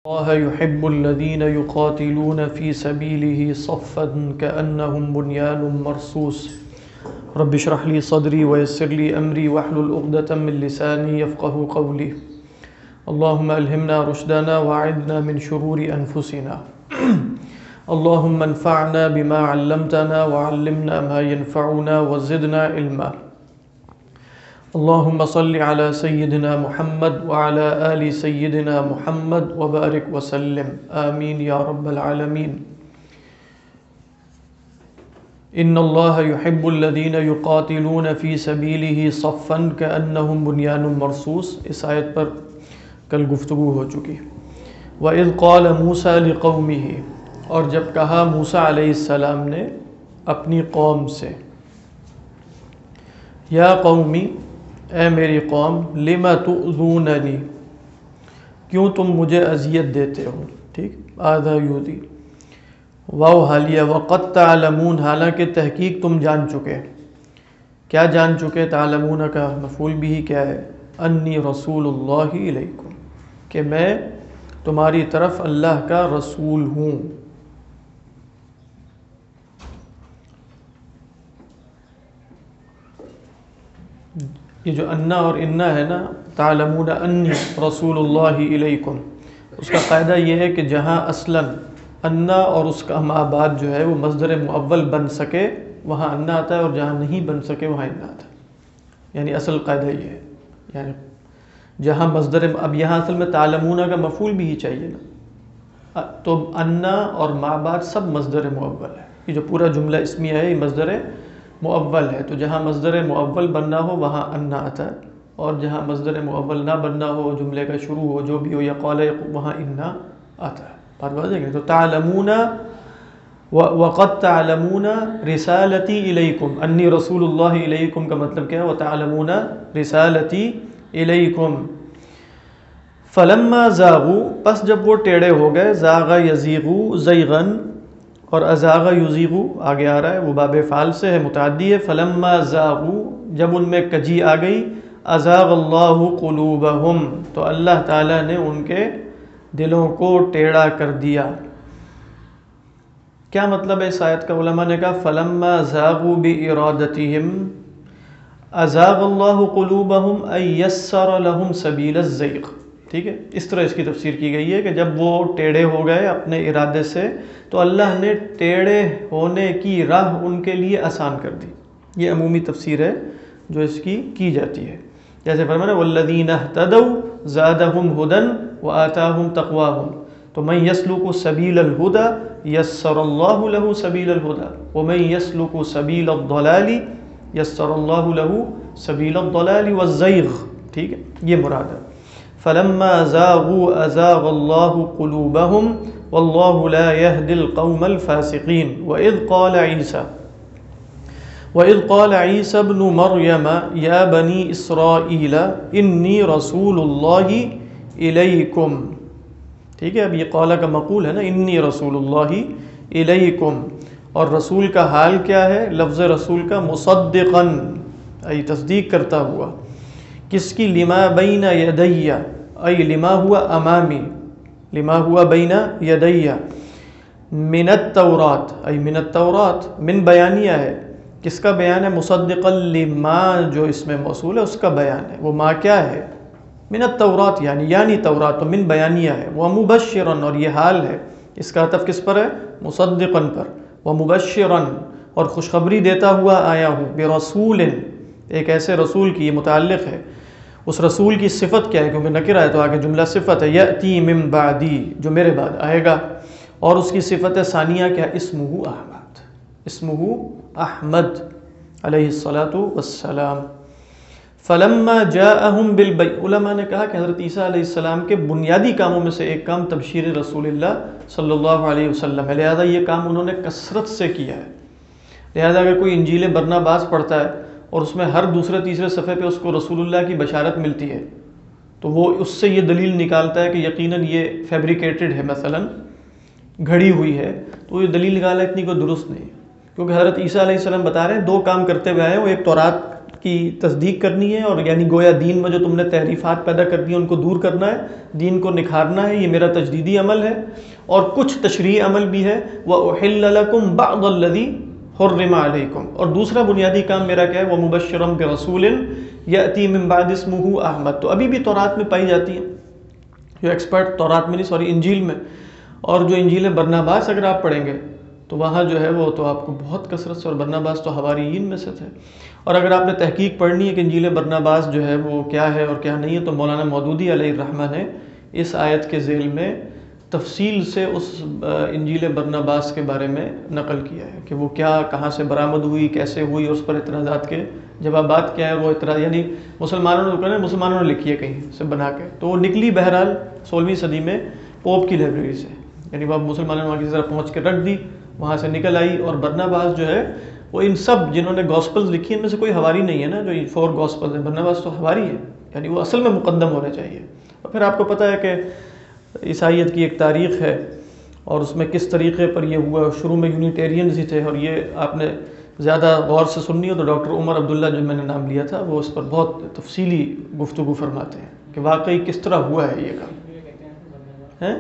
الله يحب الذين يقاتلون في سبيله صفا كأنهم بنيان مرصوص رب اشرح لي صدري ويسر لي أمري واحلل عقدة من لساني يفقهوا قولي اللهم ألهمنا رشدنا وأعذنا من شرور أنفسنا اللهم انفعنا بما علمتنا وعلمنا ما ينفعنا وزدنا علما اللهم صل على سيدنا محمد وعلى آل سيدنا محمد وبارك وسلم آمين يا رب العالمين إن الله يحب الذين يقاتلون في سبيله صفا كأنهم بنيان مرصوص. اس آیت پر کل گفتگو ہو چکی. وَإِذْ قَالَ مُوسَى لِقَوْمِهِ، اور جب کہا موسیٰ علیہ السلام نے اپنی قوم سے، یا قومی، اے میری قوم، لِمَ تُؤْذُونَنِي، کیوں تم مجھے اذیت دیتے ہو. ٹھیک، آدھا یودی واو حالیہ. وَقَدْ تَعْلَمُونَ، حالانکہ تحقیق تم جان چکے. کیا جان چکے؟ تعلمون کا مفعول بھی کیا ہے؟ انی رسول اللہ علیکم، کہ میں تمہاری طرف اللہ کا رسول ہوں. یہ جو انا اور انا ہے نا، تعلمون انی رسول اللہ علیکم، اس کا قاعدہ یہ ہے کہ جہاں اصلاً انا اور اس کا ما بعد جو ہے وہ مصدر مؤول بن سکے وہاں انا آتا ہے، اور جہاں نہیں بن سکے وہاں انا آتا ہے. یعنی اصل قاعدہ یہ ہے، یعنی جہاں مصدر، اب یہاں اصل میں تعلمون کا مفعول بھی ہی چاہیے نا، تو انا اور ما بعد سب مصدر مؤول ہے. یہ جو پورا جملہ اسمیہ ہے یہ مصدر مؤول ہے، تو جہاں مصدر مؤول بننا ہو وہاں انا آتا ہے، اور جہاں مصدر مؤول نہ بننا ہو، جملے کا شروع ہو جو بھی ہو یا قال، وہاں انا آتا ہے. بات واضح ہے. تو تعلمون وقد تعلمون رسالتی الیکم، انی رسول اللہ علیکم کا مطلب کیا ہے؟ وتعلمون رسالتی الیکم. فلما زاغوا، پس جب وہ ٹیڑے ہو گئے، زاغ یزیغو زیغن، اور ازاغ یزیغو آگے آ رہا ہے، وہ باب فعل سے ہے، متعدی ہے. فلما زاغوا، جب ان میں کجی آ گئی، ازاغ اللہ قلوبہم، تو اللہ تعالیٰ نے ان کے دلوں کو ٹیڑھا کر دیا. کیا مطلب ہے اس آیت کا؟ علماء نے کہا فلما زاغوا بارادتہم ازاغ اللہ قلوبہم ای یسر لہم سبیل الزیغ. ٹھیک ہے، اس طرح اس کی تفسیر کی گئی ہے کہ جب وہ ٹیڑھے ہو گئے اپنے ارادے سے تو اللہ نے ٹیڑھے ہونے کی راہ ان کے لیے آسان کر دی. یہ عمومی تفسیر ہے جو اس کی جاتی ہے. جیسے فرمایا والذین اہتدوا زادہم ھدی وآتاہم تقواہم، تو من یسلک سبیل الہدی یسر اللہ لہ سبیل الہدی ومن یسلک سبیل الضلال یسر اللہ لہ سبیل الضلال والزیغ. ٹھیک ہے، یہ مراد ہے. فلما زاغوا ازاغ اللہ قلوبہم واللہ لا یہدی القوم الفاسقین. وَإِذْ قَالَ عِيسَى ابْنُ مَرْيَمَ يَا بَنِي إِسْرَائِيلَ إِنِّي رَسُولُ اللَّهِ إِلَيْكُمْ. ٹھیک ہے، اب یہ قال کا مقول ہے نا، انی رسول اللہ الیکم، اور رسول کا حال کیا ہے؟ لفظ رسول کا مصدقاً، ای تصدیق کرتا ہوا. کس کی؟ لما بین یدی، ای لما ہوا امامی، لما ہوا بین یدی، من التورات، ای من التورات، من بیانیہ ہے. کس کا بیان ہے؟ مصدقا لما، جو اس میں موصول ہے اس کا بیان ہے. وہ ما کیا ہے؟ من التورات، یعنی تورات، تو من بیانیہ ہے. ومبشرا، اور یہ حال ہے، اس کا عطف کس پر ہے؟ مصدقا پر. ومبشرا، اور خوشخبری دیتا ہوا آیا ہوں، برسول، ایک ایسے رسول کی، یہ متعلق ہے. اس رسول کی صفت کیا ہے؟ کیونکہ نکرہ ہے تو آگے جملہ صفت ہے، یأتی من بعدی، جو میرے بعد آئے گا. اور اس کی صفت ثانیہ کیا؟ اسمہ احمد، اسمہ احمد علیہ الصلاۃ والسلام. فلما جاءہم علماء نے کہا کہ حضرت عیسیٰ علیہ السلام کے بنیادی کاموں میں سے ایک کام تبشیر رسول اللہ صلی اللہ علیہ وسلم ہے، لہذا یہ کام انہوں نے کثرت سے کیا ہے. لہذا اگر کوئی انجیل برناباس پڑھتا ہے اور اس میں ہر دوسرے تیسرے صفحے پہ اس کو رسول اللہ کی بشارت ملتی ہے تو وہ اس سے یہ دلیل نکالتا ہے کہ یقیناً یہ فیبریکیٹڈ ہے، مثلا گھڑی ہوئی ہے. تو یہ دلیل نکالا اتنی کوئی درست نہیں، کیونکہ حضرت عیسیٰ علیہ السلام بتا رہے ہیں دو کام کرتے ہوئے آئے ہیں. وہ ایک تورات کی تصدیق کرنی ہے، اور یعنی گویا دین میں جو تم نے تحریفات پیدا کر دی ان کو دور کرنا ہے، دین کو نکھارنا ہے، یہ میرا تجدیدی عمل ہے، اور کچھ تشریعی عمل بھی ہے، وَأُحِلَّ لَكُمْ بَعْضَ الَّذِي حُرِّمَ عَلَيْكُمْ، اور دوسرا بنیادی کام میرا کیا ہے، وَمُبَشِّرًا بِرَسُولٍ يَأْتِي مِن بَعْدِ اسْمُهُ احمد، تو ابھی بھی تورات میں پائی جاتی ہے، جو ایکسپرٹ تورات میں نہیں سوری انجیل میں، اور جو انجیل برناباس اگر آپ پڑھیں گے تو وہاں جو ہے وہ تو آپ کو بہت کثرت سے، اور برناباس تو حواریین میں سے تھے، اور اگر آپ نے تحقیق پڑھنی ہے کہ انجیل برناباس جو ہے وہ کیا ہے اور کیا نہیں ہے، تو مولانا مودودی علیہ الرحمہ نے اس آیت کے ذیل میں تفصیل سے اس انجیل برناباس کے بارے میں نقل کیا ہے کہ وہ کیا، کہاں سے برآمد ہوئی، کیسے ہوئی، اور اس پر اعتراضات کے جوابات کیا ہے، وہ اعتراض یعنی مسلمانوں نے لکھی ہے کہیں سے بنا کے، تو وہ نکلی بہرحال 16ویں صدی میں پوپ کی لائبریری سے، یعنی وہ مسلمانوں نے وہاں کی طرف پہنچ کے رکھ دی، وہاں سے نکل آئی، اور برناباس جو ہے وہ ان سب جنہوں نے گاسپلز لکھی ان میں سے کوئی حواری نہیں ہے نا، جو 4 گاسپلز ہیں، برناباس تو حواری ہے، یعنی وہ اصل میں مقدم ہونے چاہیے۔ اور پھر آپ کو پتہ ہے کہ عیسائیت کی ایک تاریخ ہے، اور اس میں کس طریقے پر یہ ہوا، شروع میں یونیٹیرینز ہی تھے، اور یہ آپ نے زیادہ غور سے سننی ہو تو ڈاکٹر عمر عبداللہ جو میں نے نام لیا تھا وہ اس پر بہت تفصیلی گفتگو فرماتے ہیں کہ واقعی کس طرح ہوا ہے یہ کام ہے۔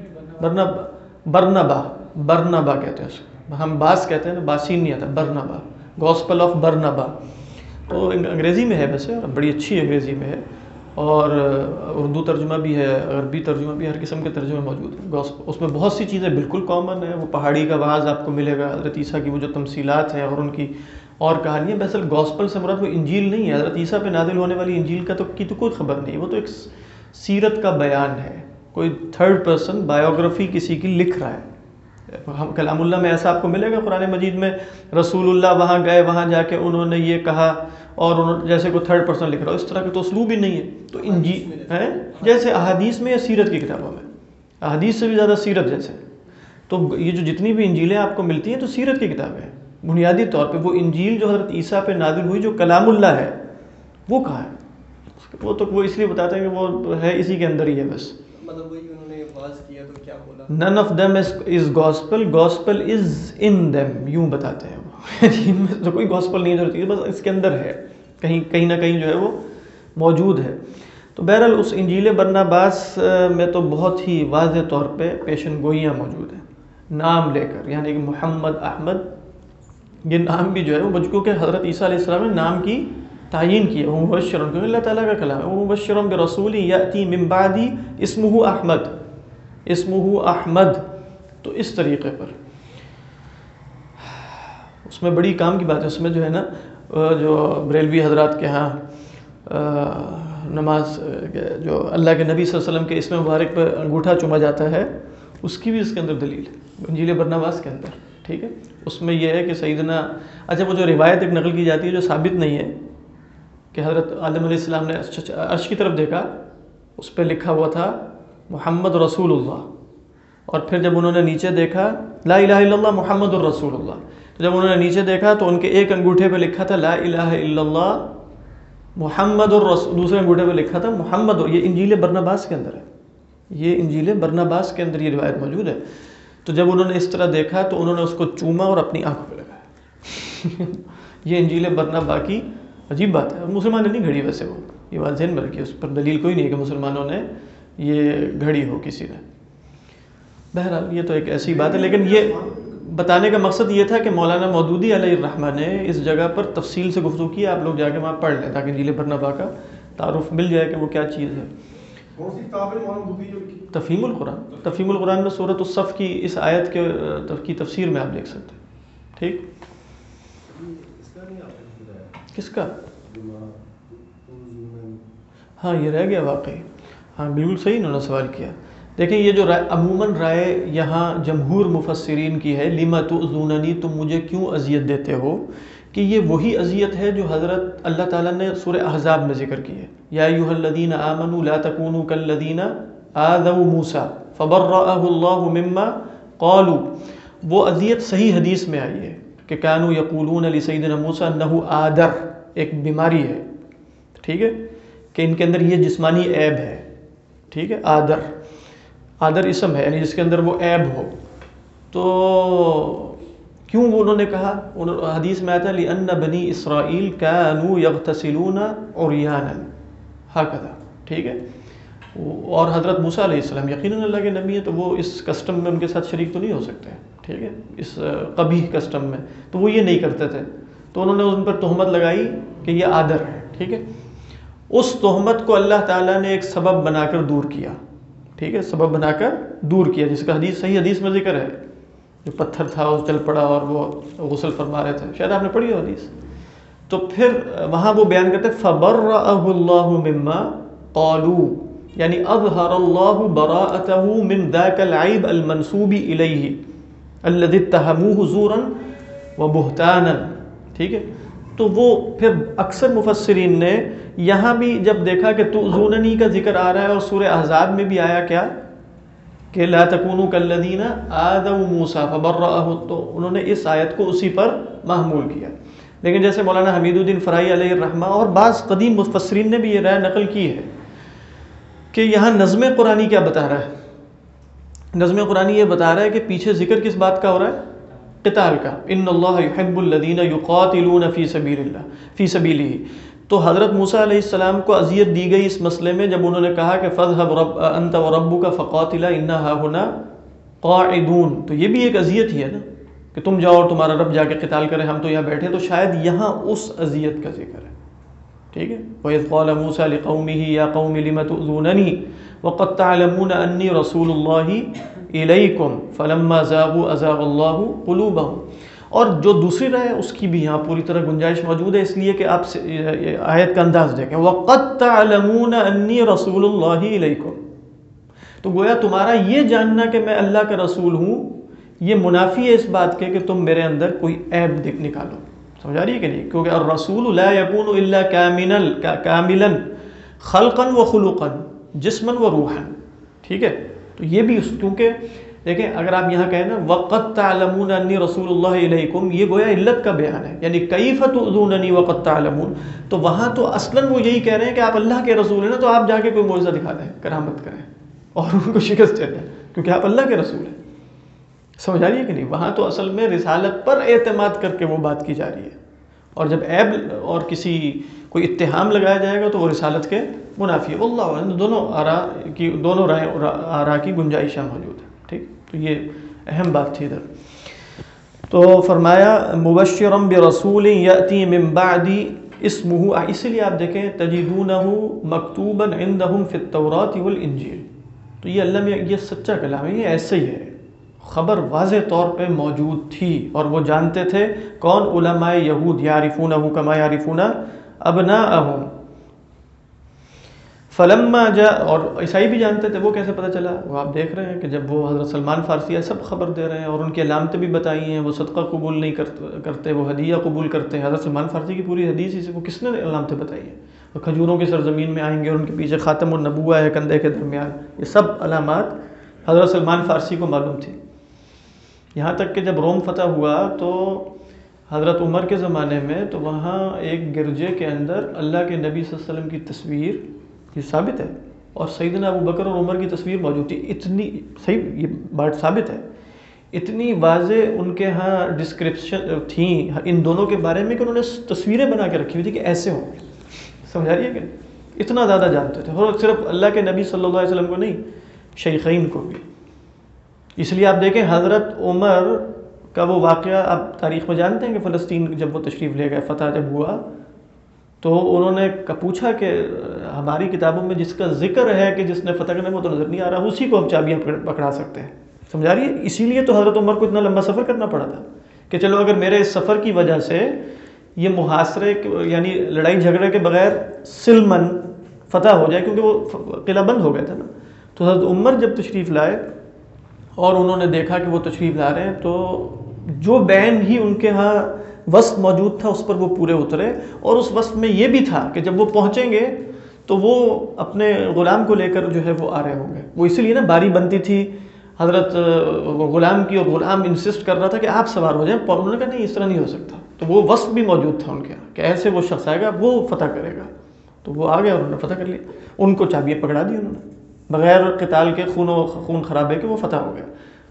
برنبا کہتے ہیں اس کو، ہم باس کہتے ہیں نا، باسین نہیں آتا، برنبا، گاسپل آف برنبا، تو انگریزی میں ہے ویسے، بڑی اچھی انگریزی میں ہے، اور اردو ترجمہ بھی ہے، عربی ترجمہ بھی، ہر قسم کے ترجمے موجود ہیں۔ اس میں بہت سی چیزیں بالکل کامن ہیں، وہ پہاڑی کا وعظ آپ کو ملے گا، حضرت عیسیٰ کی وہ جو تمثیلات ہیں اور ان کی اور کہانیاں، بہرحال گاسپل سے مراد وہ انجیل نہیں ہے، حضرت عیسیٰ پہ نازل ہونے والی انجیل کا تو کوئی خبر نہیں، وہ تو ایک سیرت کا بیان ہے، کوئی تھرڈ پرسن بایوگرافی کسی کی لکھ رہا ہے۔ کلام اللہ میں ایسا آپ کو ملے گا قرآن مجید میں، رسول اللہ وہاں گئے، وہاں جا کے انہوں نے یہ کہا، اور انہوں جیسے کوئی تھرڈ پرسن لکھ رہا ہو، اس طرح کے تو اسلوب ہی نہیں ہے۔ تو انجیل ہے جیسے احادیث میں یا سیرت کی کتابوں میں، احادیث سے بھی زیادہ سیرت جیسے، تو یہ جو جتنی بھی انجیلیں آپ کو ملتی ہیں تو سیرت کی کتابیں ہیں بنیادی طور پہ۔ وہ انجیل جو حضرت عیسیٰ پہ نازل ہوئی جو کلام اللہ ہے، وہ کہاں ہے؟ وہ تو وہ اس لیے بتاتے ہیں کہ وہ ہے اسی کے اندر ہی ہے بس، مطلب وہی انہوں نے واز کیا تو کیا بولا، none of them is gospel, gospel is in them، یوں بتاتے ہیں وہ، ان میں تو کوئی gospel نہیں ضرورت ہے، بس اس کے اندر ہے، کہیں نہ کہیں جو ہے وہ موجود ہے۔ تو بہرحال اس انجیل برناباس میں تو بہت ہی واضح طور پہ پیشن گوئیاں موجود ہیں، نام لے کر، یعنی کہ محمد، احمد، یہ نام بھی جو ہے وہ کیونکہ حضرت عیسیٰ علیہ السلام نے نام کی تعین کی ہے، وہ مبشرن، کیونکہ اللہ تعالیٰ کا کلام ہے، وہ مبشرن برسول یأتی من بعدی اسمہ احمد، اسمہ احمد، تو اس طریقے پر اس میں بڑی کام کی بات ہے، اس میں جو ہے نا جو بریلوی حضرات کے ہاں نماز جو اللہ کے نبی صلی اللہ علیہ وسلم کے اسم مبارک پہ انگوٹھا چوما جاتا ہے، اس کی بھی اس کے اندر دلیل ہے انجیل برناباس کے اندر، ٹھیک ہے۔ اس میں یہ ہے کہ سیدنا، اچھا وہ جو روایت ایک نقل کی جاتی ہے جو ثابت نہیں ہے کہ حضرت آدم علیہ السلام نے عرش کی طرف دیکھا، اس پہ لکھا ہوا تھا محمد رسول اللہ، اور پھر جب انہوں نے نیچے دیکھا لا الہ الا اللہ محمد الرسول اللہ، تو جب انہوں نے نیچے دیکھا تو ان کے ایک انگوٹھے پہ لکھا تھا لا الہ الا اللہ محمد الرسول، دوسرے انگوٹھے پہ لکھا تھا محمد، یہ انجیل برناباس کے اندر ہے، یہ انجیل برناباس کے اندر یہ روایت موجود ہے۔ تو جب انہوں نے اس طرح دیکھا تو انہوں نے اس کو چوما اور اپنی آنکھوں پہ لگایا۔ یہ انجیل برنابا کی عجیب بات ہے، مسلمان نے نہیں گھڑی ویسے، وہ یہ بات ذہن میں رکھی، اس پر دلیل کوئی نہیں ہے کہ مسلمانوں نے یہ گھڑی ہو کسی نے۔ بہرحال یہ تو ایک ایسی بات ہے، لیکن یہ بتانے کا مقصد یہ تھا کہ مولانا مودودی علیہ الرحمہ نے اس جگہ پر تفصیل سے گفتگو کی، آپ لوگ جا کے وہاں پڑھ لیں تاکہ انجیل برنابا کا تعارف مل جائے کہ وہ کیا چیز ہے۔ تفہیم القرآن، تفہیم القرآن میں سورۃ الصف کی اس آیت کی تفسیر میں آپ دیکھ سکتے ہیں، ٹھیک۔ کس کا؟ ہاں یہ رہ گیا واقعی، ہاں بالکل صحیح انہوں نے سوال کیا۔ دیکھیں یہ جو عموماً رائے یہاں جمہور مفسرین کی ہے، لما تؤذوننی، تم مجھے کیوں اذیت دیتے ہو، کہ یہ وہی اذیت ہے جو حضرت اللہ تعالیٰ نے سورہ احزاب میں ذکر کی ہے، یا ایھا الذین آمنوا لا تکونوا کالذین آذوا موسیٰ فبرأہ اللہ مما قالوا، وہ اذیت صحیح حدیث میں آئی ہے کہ کانوا یقولون لسیدنا موسیٰ انہ آدر، ایک بیماری ہے، ٹھیک ہے، کہ ان کے اندر یہ جسمانی عیب ہے، ٹھیک ہے، آدر اسم ہے، یعنی جس کے اندر وہ عیب ہو۔ تو کیوں وہ انہوں نے کہا؟ حدیث میں آتا ہے لِأَنَّ بَنِي إِسْرَائِيلَ كَانُوا يَغْتَسِلُونَ عُرْيَانًا هكذا، ٹھیک ہے. اور حضرت موسیٰ علیہ السلام یقیناً اللہ کے نبی ہیں، تو وہ اس کسٹم میں ان کے ساتھ شریک تو نہیں ہو سکتے، ٹھیک ہے، اس قبیح کسٹم میں، تو وہ یہ نہیں کرتے تھے. تو انہوں نے ان پر تہمت لگائی کہ یہ آدر ہے، ٹھیک ہے. اس تہمت کو اللہ تعالیٰ نے ایک سبب بنا کر دور کیا، ٹھیک ہے، سبب بنا کر دور کیا، جس کا صحیح حدیث میں ذکر ہے. جو پتھر تھا وہ چل پڑا اور وہ غسل فرما رہے تھے، شاید آپ نے پڑھی ہو حدیث. تو پھر وہاں وہ بیان کرتے فَبَرَّأَهُ اللَّهُ مِمَّا قَالُوا، یعنی اظہر اللہ براءتہ من ذاک العیب المنسوب الیہ الذی اتہموہ زورا وبہتانا، ٹھیک ہے. تو وہ پھر اکثر مفسرین نے یہاں بھی جب دیکھا کہ تؤذوننی کا ذکر آ رہا ہے، اور سورہ احزاب میں بھی آیا کیا کہ لا تکونوا کالذین آذوا موسیٰ فبرأہ، تو انہوں نے اس آیت کو اسی پر محمول کیا. لیکن جیسے مولانا حمید الدین فرائی علیہ الرحمہ اور بعض قدیم مفسرین نے بھی یہ رائے نقل کی ہے کہ یہاں نظم قرآنی کیا بتا رہا ہے. نظم قرآنی یہ بتا رہا ہے کہ پیچھے ذکر کس بات کا ہو رہا ہے؟ قتال کا. ان اللہ یحب الذین یقاتلون فی سبیل اللہ فی سبیلہ. تو حضرت موسیٰ علیہ السلام کو اذیت دی گئی اس مسئلے میں جب انہوں نے کہا کہ فاذهب انت وربک فقاتلا انا ھاہنا قاعدون. تو یہ بھی ایک اذیت ہی ہے نا کہ تم جاؤ اور تمہارا رب جا کے قتال کرے، ہم تو یہاں بیٹھے. تو شاید یہاں اس اذیت کا ذکر ہے، ٹھیک ہے. وَإِذْ قَالَ مُوسَىٰ لِقَوْمِهِ يَا قَوْمِ لِمَ تُؤْذُونَنِي وَقَدْ تَعْلَمُونَ أَنِّي رَسُولُ اللَّهِ إِلَيْكُمْ فَلَمَّا زَاغُوا أَزَاغَ اللَّهُ قُلُوبَهُمْ. اور جو دوسری رائے ہے اس کی بھی یہاں پوری طرح گنجائش موجود ہے، اس لیے کہ آپ آیت کا انداز دیکھیں وَقَدْ تَعْلَمُونَ أَنِّي رَسُولُ اللَّهِ إِلَيْكُمْ. تو گویا تمہارا یہ جاننا کہ میں اللہ کا رسول ہوں یہ منافی ہے اس بات کے کہ تم میرے اندر کوئی عیب نکالو. سمجھا رہی ہے کہ نہیں؟ کیونکہ الرسول لا یکون الا کاملا خلقا و خلقا جسما و روحا، ٹھیک ہے. تو یہ بھی کیونکہ دیکھیں اگر آپ یہاں کہیں نا وقد تعلمون انی رسول اللہ الیکم، یہ گویا علت کا بیان ہے، یعنی کیف تؤذوننی وقد تعلمون. تو وہاں تو اصلاً وہ یہی کہہ رہے ہیں کہ آپ اللہ کے رسول ہیں نا، تو آپ جا کے کوئی معجزہ دکھا دیں، کرامت کریں اور ان کو شکست دے دیں کیونکہ آپ اللہ کے رسول ہیں. سمجھ آ رہی ہے کہ نہیں؟ وہاں تو اصل میں رسالت پر اعتماد کر کے وہ بات کی جا رہی ہے، اور جب عیب اور کسی کوئی اتہام لگایا جائے گا تو وہ رسالت کے منافی ہے. اللہ عنہ دونوں آراء کی گنجائشیں موجود ہیں، ٹھیک. تو یہ اہم بات تھی ادھر. تو فرمایا مبشرا برسول یأتی من بعدی اسمہ، اسی لیے آپ دیکھیں تجدونہ مکتوبا عندہم فی التوراۃ والانجیل. تو یہ اللہ میں یہ سچا کلام ہے، یہ ایسے ہی ہے، خبر واضح طور پہ موجود تھی اور وہ جانتے تھے. کون؟ علماء یہود، یعرفونہ کما یعرفون ابناءہم. فلما جاء، اور عیسائی بھی جانتے تھے. وہ کیسے پتہ چلا؟ وہ آپ دیکھ رہے ہیں کہ جب وہ حضرت سلمان فارسی ہے سب خبر دے رہے ہیں اور ان کی علامتیں بھی بتائی ہیں. وہ صدقہ قبول نہیں کرتے، وہ ہدیہ قبول کرتے ہیں. حضرت سلمان فارسی کی پوری حدیث اسے وہ کس نے علامتیں بتائی ہیں؟ وہ کھجوروں کی سرزمین میں آئیں گے اور ان کے پیچھے خاتم النبوہ ہے کندھے کے درمیان. یہ سب علامات حضرت سلمان فارسی کو معلوم تھی. یہاں تک کہ جب روم فتح ہوا تو حضرت عمر کے زمانے میں تو وہاں ایک گرجے کے اندر اللہ کے نبی صلی اللہ علیہ وسلم کی تصویر، یہ ثابت ہے، اور سیدنا ابو بکر اور عمر کی تصویر موجود تھی. اتنی صحیح یہ بات ثابت ہے، اتنی واضح ان کے ہاں ڈسکرپشن تھیں ان دونوں کے بارے میں کہ انہوں نے تصویریں بنا کے رکھی ہوئی تھی کہ ایسے ہوں. سمجھا رہی ہے کہ اتنا زیادہ جانتے تھے. اور صرف اللہ کے نبی صلی اللہ علیہ وسلم کو نہیں، شیخین کو بھی. اس لیے آپ دیکھیں حضرت عمر کا وہ واقعہ آپ تاریخ میں جانتے ہیں کہ فلسطین جب وہ تشریف لے گئے، فتح جب ہوا تو انہوں نے پوچھا کہ ہماری کتابوں میں جس کا ذکر ہے کہ جس نے فتح کرنے وہ تو نظر نہیں آ رہا، اسی کو ہم چابیاں پکڑا سکتے ہیں. سمجھا رہی ہے؟ اسی لیے تو حضرت عمر کو اتنا لمبا سفر کرنا پڑا تھا کہ چلو اگر میرے اس سفر کی وجہ سے یہ محاصرے یعنی لڑائی جھگڑے کے بغیر سلمن فتح ہو جائے، کیونکہ وہ قلعہ بند ہو گیا تھا نا. تو حضرت عمر جب تشریف لائے اور انہوں نے دیکھا کہ وہ تشریف لا رہے ہیں تو جو بین ہی ان کے ہاں وصف موجود تھا اس پر وہ پورے اترے. اور اس وصف میں یہ بھی تھا کہ جب وہ پہنچیں گے تو وہ اپنے غلام کو لے کر جو ہے وہ آ رہے ہوں گے. وہ اسی لیے نا باری بنتی تھی حضرت غلام کی، اور غلام انسسٹ کر رہا تھا کہ آپ سوار ہو جائیں. اور انہوں نے کہا نہیں اس طرح نہیں ہو سکتا. تو وہ وصف بھی موجود تھا ان کے کہ ایسے وہ شخص آئے گا وہ فتح کرے گا. تو وہ آ گئے اور انہوں نے فتح کر لیا. ان کو چابیاں پکڑا دی انہوں نے بغیر قتال کے، خون خرابے کے وہ فتح ہو گیا.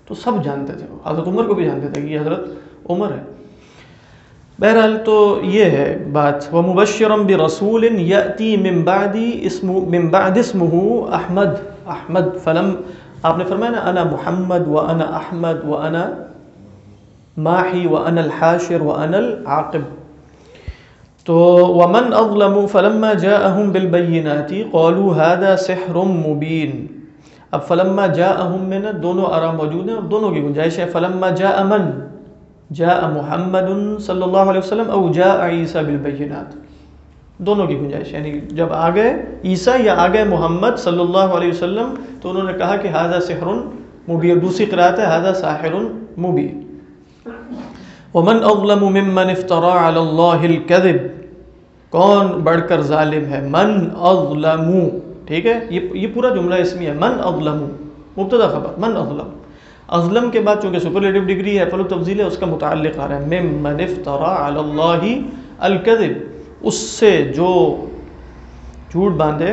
تو سب جانتے تھے، حضرت عمر کو بھی جانتے تھے کہ یہ حضرت عمر ہے۔ بہرحال تو یہ ہے بات۔ وَمُبَشِّرًا بِرَسُولٍ يَأْتِي مِن بَعْدِ اسْمُهُ احمد فلم، آپ نے فرمایا نا انا محمد وانا احمد وانا ماحی وانا الحاشر وانا العاقب۔ تو ومن اظلم فلما جاءهم بالبينات قالوا هذا سحر مبين۔ اب فلما جاءهم میں نا دونوں آرا موجود ہیں اور دونوں کی گنجائش ہے۔ فلما جاء من جاء محمد صلی اللہ علیہ وسلم او جاء عیسیٰ بالبینات، دونوں کی گنجائش، یعنی جب آ گئے عیسیٰ یا آ گئے محمد صلی اللہ علیہ وسلم تو انہوں نے کہا کہ ھذا سحر مبین، دوسری قرأت ہے ھذا ساحر مبین۔ ومن اظلم ممن افترى علی اللہ الکذب، کون بڑھ کر ظالم ہے، من اظلم، ٹھیک ہے، یہ پورا جملہ اسمی ہے، من اظلم مبتدا خبر، من اظلم، اظلم کے بعد چونکہ سپرلیٹو ڈگری ہے فعل تفضیل ہے، اس کا متعلق آ رہا ہے ممن افترى علی اللہ الکذب، اس سے جو جھوٹ باندھے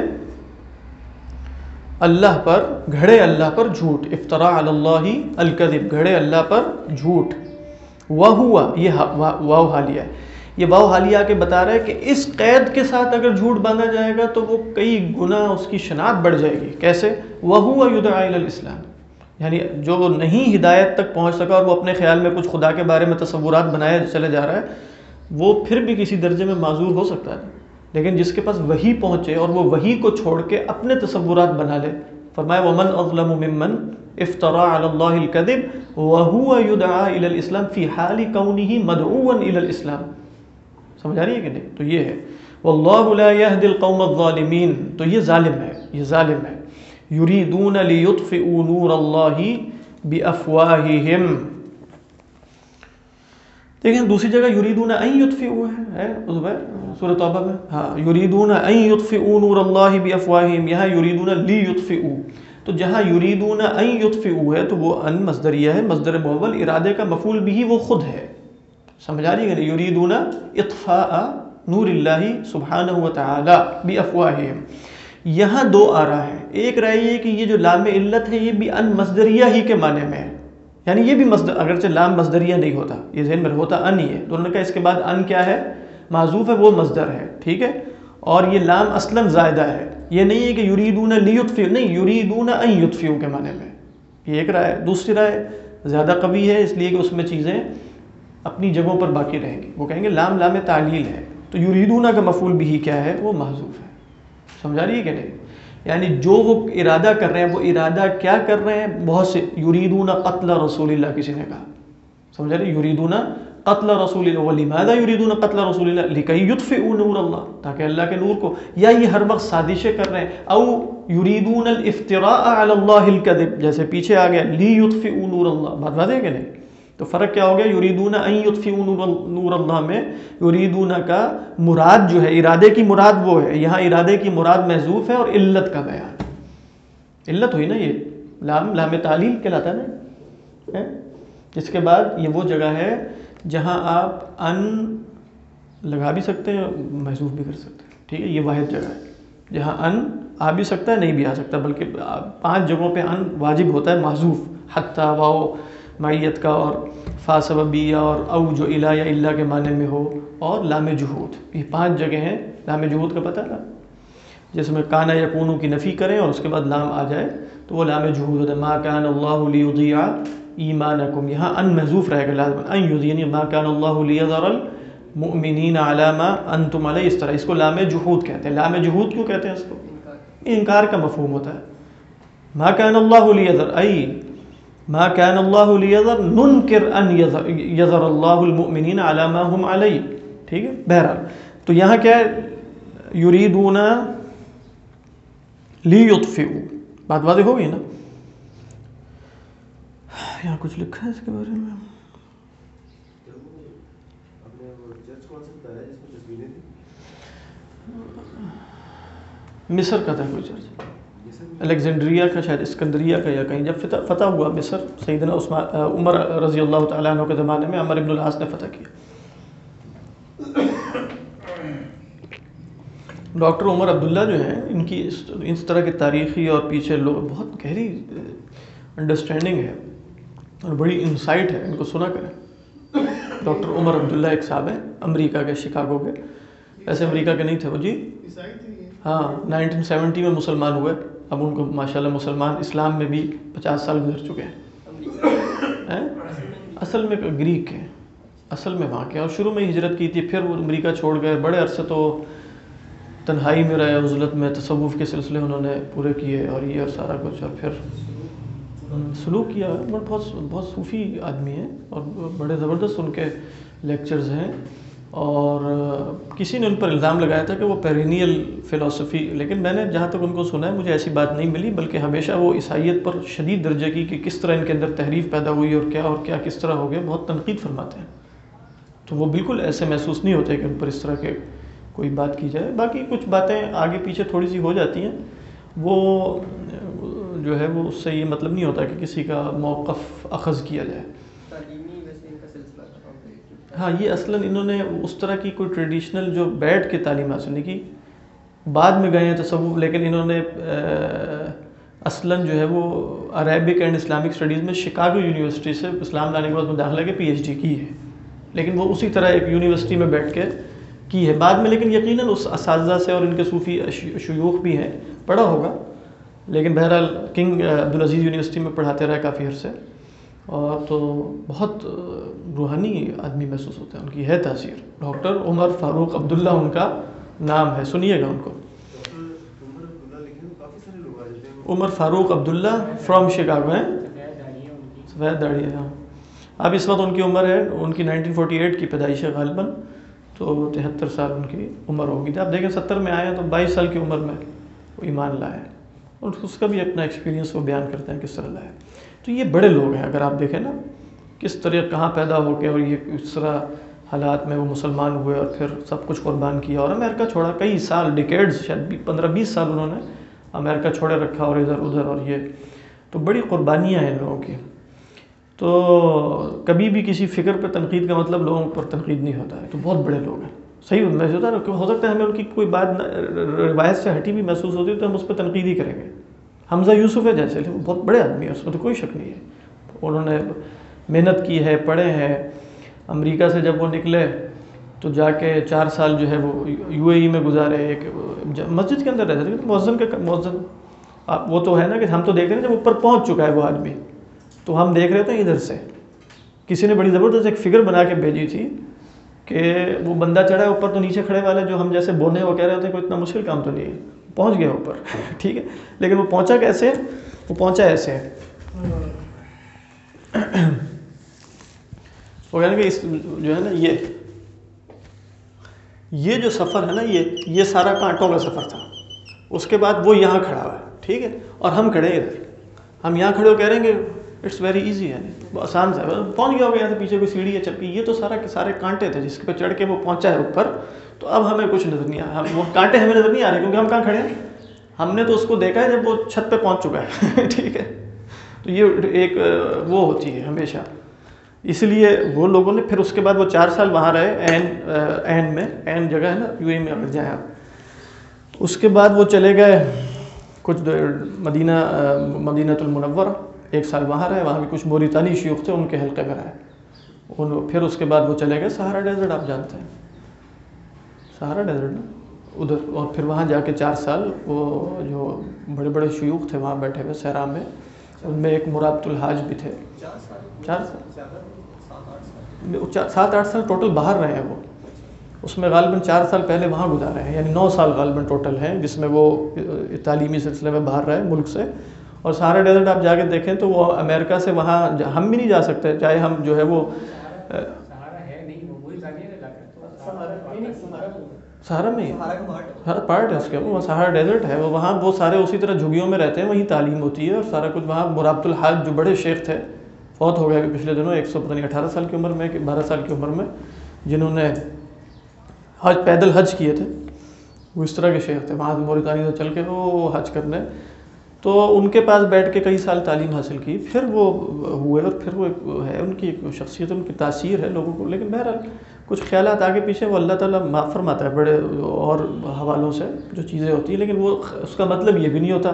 اللہ پر، گھڑے اللہ پر جھوٹ، افترا علی اللہ الکذب، گھڑے اللہ پر جھوٹ۔ وہوا، یہ واو حالیہ ہے، یہ واو حالیہ کے بتا رہا ہے کہ اس قید کے ساتھ اگر جھوٹ باندھا جائے گا تو وہ کئی گنا اس کی شناعت بڑھ جائے گی۔ کیسے؟ وہوا یدعی الی الاسلام، یعنی جو نہیں ہدایت تک پہنچ سکا اور وہ اپنے خیال میں کچھ خدا کے بارے میں تصورات بنائے چلے جا رہا ہے، وہ پھر بھی کسی درجے میں معذور ہو سکتا ہے، لیکن جس کے پاس وحی پہنچے اور وہ وحی کو چھوڑ کے اپنے تصورات بنا لے، فرمایا ومن اظلم ممن افترى على الله الكذب وهو يدعى الى الاسلام في حال كونه مدعوا الى الاسلام۔ سمجھ آ رہی ہے کہ نہیں؟ تو یہ ہے واللہ لا يهدي القوم الظالمین، تو یہ ظالم ہے، یہ ظالم ہے۔ یریدون لیطفئوا نور اللہ بافواہہم، دیکھیں دوسری جگہ یریدون ان یطفئوا ہے سورۃ توبہ میں، ہاں یریدون ان یطفئوا نور اللہ بافواہہم، یہاں یریدون لیطفئوا، تو جہاں یریدون ان یطفئوا ہے تو وہ ان مصدریہ ہے، مصدر مؤول، ارادے کا مفعول بھی وہ خود ہے، سمجھ آ رہی ہے کہ یریدون اطفاء نور اللہ سبحانہ وتعالی بافواہہم۔ یہاں دو آرا ہیں، ایک رائے یہ کہ یہ جو لام علت ہے یہ بھی ان مصدریہ ہی کے معنی میں ہے، یعنی یہ بھی مصدر، اگرچہ لام مصدریہ نہیں ہوتا، یہ ذہن میں ہوتا ان ہی ہے، تو انہوں نے کہا اس کے بعد ان کیا ہے، معذوف ہے، وہ مصدر ہے، ٹھیک ہے، اور یہ لام اصلاً زائدہ ہے، یہ نہیں ہے کہ یریدون لیطفئوا، نہیں، یریدون ان یطفئوا کے معنی میں، یہ ایک رائے۔ دوسری رائے زیادہ قوی ہے، اس لیے کہ اس میں چیزیں اپنی جگہوں پر باقی رہیں گی، وہ کہیں گے لام لام تعلیل ہے، تو یریدون کا مفعول بھی کیا ہے، وہ محذوف ہے، سمجھا رہی ہے کہ نہیں؟ یعنی جو وہ ارادہ کر رہے ہیں، وہ ارادہ کیا کر رہے ہیں، بہت سے، یریدون قتل رسول اللہ کسی نے کہا، سمجھا رہی، یریدون قتل رسول اللہ، ولماذا یریدون قتل رسول اللہ، لکی یطفئوا نور اللہ، تاکہ اللہ کے نور کو، یا یہ ہر وقت سازشیں کر رہے ہیں، او یریدون الافتراء علی اللہ الکذب، جیسے پیچھے آ گیا لیطفئوا نور اللہ، بات واضح ہے کہ نہیں؟ تو فرق کیا ہو گیا، یریدون ان یطفئوا نور اللہ میں یریدون کا مراد جو ہے، ارادے کی مراد وہ ہے، یہاں ارادے کی مراد محذوف ہے اور علت کا بیان، علت ہوئی نا، یہ لام تعلیل کہلاتا ہے نا۔ اس کے بعد یہ وہ جگہ ہے جہاں آپ ان لگا بھی سکتے ہیں، محذوف بھی کر سکتے ہیں، ٹھیک ہے، یہ واحد جگہ ہے جہاں ان آ بھی سکتا ہے، نہیں بھی آ سکتا، بلکہ 5 جگہوں پہ ان واجب ہوتا ہے محذوف، حتی واو معیت کا، اور فا سببیہ، اور او جو الا یا الا کے معنی میں ہو، اور لام جہود، یہ 5 جگہ ہیں۔ لام جہود کا پتہ ہے نا، جس میں کانا یکونو کی نفی کریں اور اس کے بعد لام آ جائے تو وہ لام جہود ہوتا ہے، ما کان اللہ لیضیع ایمانکم، یہاں ان محذوف رہے گا لازم، ان یضیع، یعنی ما کان اللہ لیذر المؤمنین علی ما انتم علیہ، اس طرح اس کو لام جہود کہتے ہیں۔ لام جہود کیوں کہتے ہیں اس کو؟ انکار کا مفہوم ہوتا ہے، ما کان اللہ لیذر، ای ما کان اللہ لیذر ننکر ان یذر اللہ المؤمنین علی ما هم علیہ، ٹھیک ہے۔ بہرحال تو یہاں کیا ہے، یریدون لیطفئوا، بات واضح ہو گئی نا؟ یہاں کچھ لکھا ہے اس کے بارے میں، مصر کا تھا کوئی چرچ، الیگزینڈریا کا، شاید اسکندریہ کا، یا کہیں جب فتح ہوا مصر سیدنا عمر رضی اللہ تعالیٰ عنہ کے زمانے میں، عمر بن العاص نے فتح کیا۔ ڈاکٹر عمر عبداللہ جو ہیں، ان کی اس طرح کی تاریخی اور پیچھے لوگ بہت گہری انڈرسٹینڈنگ ہے، اور بڑی انسائٹ ہے، ان کو سنا کریں. ڈاکٹر عمر عبداللہ ایک صاحب ہیں، امریکہ کے، شکاگو کے. ایسے امریکہ کے نہیں تھے وہ. جی ہاں، 1970 میں مسلمان ہوئے. اب ان کو ماشاءاللہ مسلمان اسلام میں بھی 50 سال گزر چکے ہیں. اصل میں گریک ہیں، اصل میں وہاں کے، اور شروع میں ہجرت کی تھی، پھر وہ امریکہ چھوڑ گئے. بڑے عرصے تو تنہائی میں رہے، عزلت میں، تصوف کے سلسلے انہوں نے پورے کیے اور یہ اور سارا کچھ، اور پھر سلوک کیا. بہت بہت صوفی آدمی ہیں اور بڑے زبردست ان کے لیکچرز ہیں. اور کسی نے ان پر الزام لگایا تھا کہ وہ پیرینیل فلسفی، لیکن میں نے جہاں تک ان کو سنا ہے مجھے ایسی بات نہیں ملی، بلکہ ہمیشہ وہ عیسائیت پر شدید درجے کی کہ کس طرح ان کے اندر تحریف پیدا ہوئی اور کیا کس طرح ہو گیا، بہت تنقید فرماتے ہیں. تو وہ بالکل ایسے محسوس نہیں ہوتے کہ ان پر اس طرح کے کوئی بات کی جائے. باقی کچھ باتیں آگے پیچھے تھوڑی سی ہو جاتی ہیں، وہ جو ہے وہ اس سے یہ مطلب نہیں ہوتا کہ کسی کا موقف اخذ کیا جائے. تعلیمی ویسے ان کا سلسلہ کہاں پہ؟ ہاں، یہ اصلاً انہوں نے اس طرح کی کوئی ٹریڈیشنل جو بیٹھ کے تعلیم حاصل نہیں کی، بعد میں گئے ہیں تصوف، لیکن انہوں نے اصلاً جو ہے وہ عربک اینڈ اسلامک اسٹڈیز میں شکاگو یونیورسٹی سے اسلام لانے کے بعد مداخلہ کے پی ایچ ڈی کی ہے، لیکن وہ اسی طرح ایک یونیورسٹی میں بیٹھ کے کی ہے بعد میں. لیکن یقیناً اس اساتذہ سے اور ان کے صوفی شیوخ بھی ہیں، پڑھا ہوگا. لیکن بہرحال کنگ عبدالعزیز یونیورسٹی میں پڑھاتے رہے کافی عرصے، اور تو بہت روحانی آدمی محسوس ہوتا ہے، ان کی ہے تاثیر. ڈاکٹر عمر فاروق عبداللہ ان کا نام ہے، سنیے گا ان کو. عمر فاروق عبداللہ فرام شکاگو ہیں، سفید داڑھی ہے. ہاں، اب اس وقت ان کی عمر ہے، ان کی 1948 کی پیدائش ہے غالباً، تو 73 سال ان کی عمر ہوگی تھی. آپ دیکھیں 70 میں آئے ہیں تو 22 سال کی عمر میں وہ ایمان لائے، اور اس کا بھی اپنا ایکسپیرینس وہ بیان کرتے ہیں کس طرح لائے. تو یہ بڑے لوگ ہیں، اگر آپ دیکھیں نا کس طرح کہاں پیدا ہو کے، اور یہ اس طرح حالات میں وہ مسلمان ہوئے اور پھر سب کچھ قربان کیا اور امریکہ چھوڑا. کئی سال، ڈیکیڈز، شاید 15-20 سال انہوں نے امریکہ چھوڑے رکھا، اور ادھر ادھر، اور یہ تو بڑی قربانیاں ہیں ان لوگوں کی. تو کبھی بھی کسی فکر پہ تنقید کا مطلب لوگوں پر تنقید نہیں ہوتا ہے. تو بہت بڑے لوگ ہیں، صحیح میں ہوتا ہے. ہو سکتا ہے ہمیں ان کی کوئی بات روایت سے ہٹی بھی محسوس ہوتی ہے تو ہم اس پہ تنقید ہی کریں گے. حمزہ یوسف ہے جیسے، وہ بہت بڑے آدمی ہیں، اس میں تو کوئی شک نہیں ہے. انہوں نے محنت کی ہے، پڑھے ہیں. امریکہ سے جب وہ نکلے تو جا کے 4 سال جو ہے وہ یو اے ای میں گزارے. ایک مسجد کے اندر رہتے تھے، مؤذن وہ تو ہے نا کہ ہم تو دیکھ رہے ہیں جب اوپر پہنچ چکا ہے وہ آدمی، تو ہم دیکھ رہے تھے ادھر سے. کسی نے بڑی زبردست ایک فگر بنا کے بھیجی تھی کہ وہ بندہ چڑھا ہے اوپر، تو نیچے کھڑے والے جو ہم جیسے بونے وہ کہہ رہے تھے کوئی اتنا مشکل کام تو نہیں ہے، پہنچ گیا اوپر. ٹھیک ہے، لیکن وہ پہنچا کیسے؟ وہ پہنچا ایسے. وہ کہنے کہ اس جو ہے نا یہ جو سفر ہے نا، یہ سارا کانٹوں کا سفر تھا. اس کے بعد وہ یہاں کھڑا ہوا ہے، ٹھیک ہے، اور ہم کھڑے ہیں ادھر. ہم یہاں کھڑے ہو کہہ رہے ہیں کہ اٹس ویری ایزی، یعنی آسان سے پہنچ گیا ہوگا. یہاں سے پیچھے کوئی سیڑھی ہے چل کے، یہ تو سارا کے سارے کانٹے تھے جس پہ چڑھ کے وہ پہنچا ہے اوپر. تو اب ہمیں کچھ نظر نہیں آ رہا، وہ کانٹے ہمیں نظر نہیں آ رہے کیونکہ ہم کہاں کھڑے ہیں. ہم نے تو اس کو دیکھا ہے جب وہ چھت پہ پہنچ چکا ہے. ٹھیک ہے، تو یہ ایک وہ ہوتی ہے ہمیشہ. اس لیے وہ لوگوں نے پھر اس کے بعد وہ 4 سال وہاں رہے، این میں، این جگہ ہے نا یو اے میں اگر جائیں آپ. اس کے بعد وہ چلے گئے کچھ مدینہ المنورہ، 1 سال وہاں رہے. وہاں بھی کچھ موریتانی شیوخ تھے، ان کے حلقے میں رہے. پھر اس کے بعد وہ چلے گئے سہارا ڈیزرٹ، آپ جانتے ہیں سہارا ڈیزرٹ نا ادھر. اور پھر وہاں جا کے 4 سال وہ جو بڑے بڑے شیوخ تھے وہاں بیٹھے ہوئے صحرا میں، ان میں ایک مرابط الحاج بھی تھے. 7-8 سال ٹوٹل باہر رہے ہیں وہ. اس میں غالباً 4 سال پہلے وہاں گزارے ہیں، یعنی 9 سال غالباً ٹوٹل ہیں جس میں وہ تعلیمی سلسلے میں باہر رہے ملک سے. اور سہارا ڈیزرٹ آپ جا کے دیکھیں تو وہ امریکہ سے وہاں ہم بھی نہیں جا سکتے، چاہے ہم جو ہے وہ سہارا میں ہر پارٹ ہے اس کے، وہ سہارا ڈیزرٹ ہے. وہ وہاں وہ سارے اسی طرح جھگیوں میں رہتے ہیں، وہیں تعلیم ہوتی ہے اور سارا کچھ. وہاں مرابط الحاج جو بڑے شیخ تھے، فوت ہو گئے ابھی پچھلے دنوں، 18 سال کی عمر میں کہ 12 سال کی عمر میں، جنہوں نے پیدل حج کیے تھے. وہ اس طرح کے شیخ تھے، وہاں سے موریتانی سے چل کے وہ حج کرنے. تو ان کے پاس بیٹھ کے کئی سال تعلیم حاصل کی، پھر وہ ہوئے. اور پھر وہ ہے ان کی ایک شخصیت، ان کی تاثیر ہے لوگوں کو. لیکن بہرحال کچھ خیالات آگے پیچھے وہ اللہ تعالیٰ معاف فرماتا ہے بڑے اور حوالوں سے جو چیزیں ہوتی ہیں. لیکن وہ اس کا مطلب یہ بھی نہیں ہوتا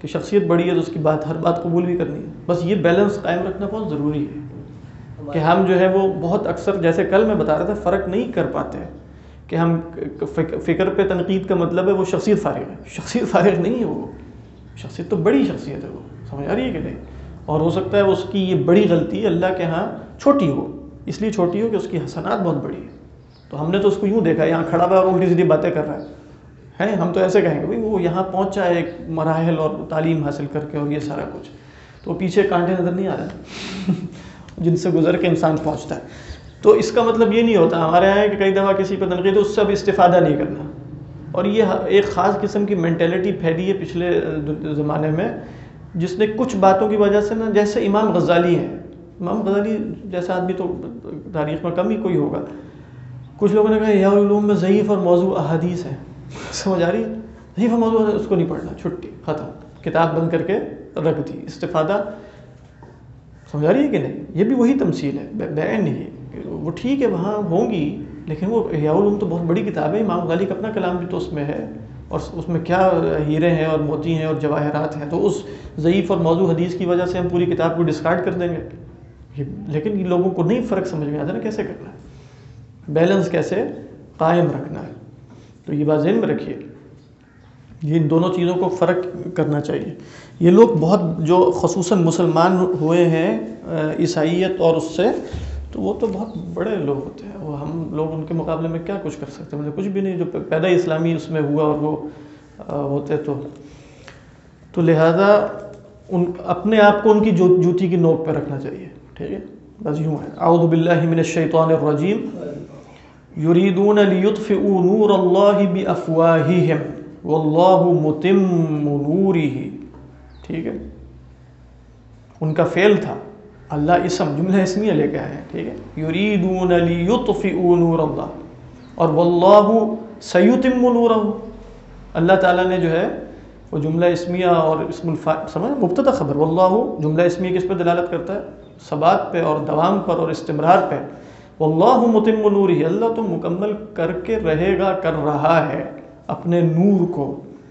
کہ شخصیت بڑی ہے تو اس کی بات ہر بات قبول بھی کرنی ہے. بس یہ بیلنس قائم رکھنا بہت ضروری ہے کہ ہم جو ہے وہ بہت اکثر، جیسے کل میں بتا رہا تھا، فرق نہیں کر پاتے ہیں کہ ہم فکر پہ تنقید کا مطلب ہے وہ شخصیت فارغ ہے. شخصیت فارغ نہیں ہے، وہ شخصیت تو بڑی شخصیت ہے، وہ سمجھ آ رہی ہے کہ نہیں. اور ہو سکتا ہے اس کی یہ بڑی غلطی اللہ کے ہاں چھوٹی ہو، اس لیے چھوٹی ہو کہ اس کی حسنات بہت بڑی ہے. تو ہم نے تو اس کو یوں دیکھا یہاں کھڑا ہوا اور الٹی سیدھی باتیں کر رہا ہے. ہم تو ایسے کہیں گے بھائی وہ یہاں پہنچا ہے ایک مراحل اور تعلیم حاصل کر کے اور یہ سارا کچھ، تو پیچھے کانٹے نظر نہیں آ رہے جن سے گزر کے انسان پہنچتا ہے. تو اس کا مطلب یہ نہیں ہوتا ہمارے یہاں کہ کئی دفعہ کسی پہ تنقید اس سے اب استفادہ نہیں کرنا. اور یہ ایک خاص قسم کی مینٹیلٹی پھیلی ہے پچھلے زمانے میں، جس نے کچھ باتوں کی وجہ سے نا، جیسے امام غزالی ہیں، امام غزالی جیسا آدمی تو تاریخ میں کم ہی کوئی ہوگا. کچھ لوگوں نے کہا احیاء العلوم میں ضعیف اور موضوع احادیث ہیں. سمجھ آ رہی ہے؟ ضعیف اور موضوع اس کو نہیں پڑھنا، چھٹی، ختم، کتاب بند کر کے رکھ دی. استفادہ سمجھ آ رہی ہے کہ نہیں؟ یہ بھی وہی تمثیل ہے، بیان نہیں ہے. وہ ٹھیک ہے وہاں ہوں گی، لیکن وہ احیاء العلوم تو بہت بڑی کتاب ہے. امام غزالی کا اپنا کلام بھی تو اس میں ہے، اور اس میں کیا ہیرے ہیں اور موتی ہیں اور جواہرات ہیں. تو اس ضعیف اور موضوع حدیث کی وجہ سے ہم پوری کتاب کو ڈسکارڈ کر دیں گے. لیکن یہ لوگوں کو نہیں فرق سمجھ میں آتا نا کیسے کرنا ہے، بیلنس کیسے قائم رکھنا ہے. تو یہ بات ذہن میں رکھیے، یہ ان دونوں چیزوں کو فرق کرنا چاہیے. یہ لوگ بہت جو خصوصاً مسلمان ہوئے ہیں عیسائیت اور اس سے، تو وہ تو بہت بڑے لوگ ہوتے ہیں. وہ ہم لوگ ان کے مقابلے میں کیا کچھ کر سکتے ہیں؟ مطلب کچھ بھی نہیں. جو پیدا اسلامی اس میں ہوا اور وہ ہوتے تو لہذا اپنے آپ کو ان کی جوتی کی نوک پہ رکھنا چاہیے. ٹھیک ہے، بس یوں ہے. اعوذ باللہ من الشیطان الرجیم. یریدون لیطفئوا نور اللہ بافواہہم واللہ متم نورہ. ٹھیک ہے، ان کا فعل تھا، اللہ اسم جملہ اسمیہ لے کے آئے ہیں. ٹھیک ہے، یریدون لیطفئوا نور اللہ، اور واللہ سیتم نورہ. اللہ تعالیٰ نے جو ہے وہ جملہ اسمیہ اور اسم الفاعل سمجھ، مبتدا خبر. واللہ جملہ اسمیہ کس پہ دلالت کرتا ہے؟ ثبات پہ اور دوام پر اور استمرار پہ. واللہ متم نورہ، اللہ تو مکمل کر کے رہے گا، کر رہا ہے اپنے نور کو.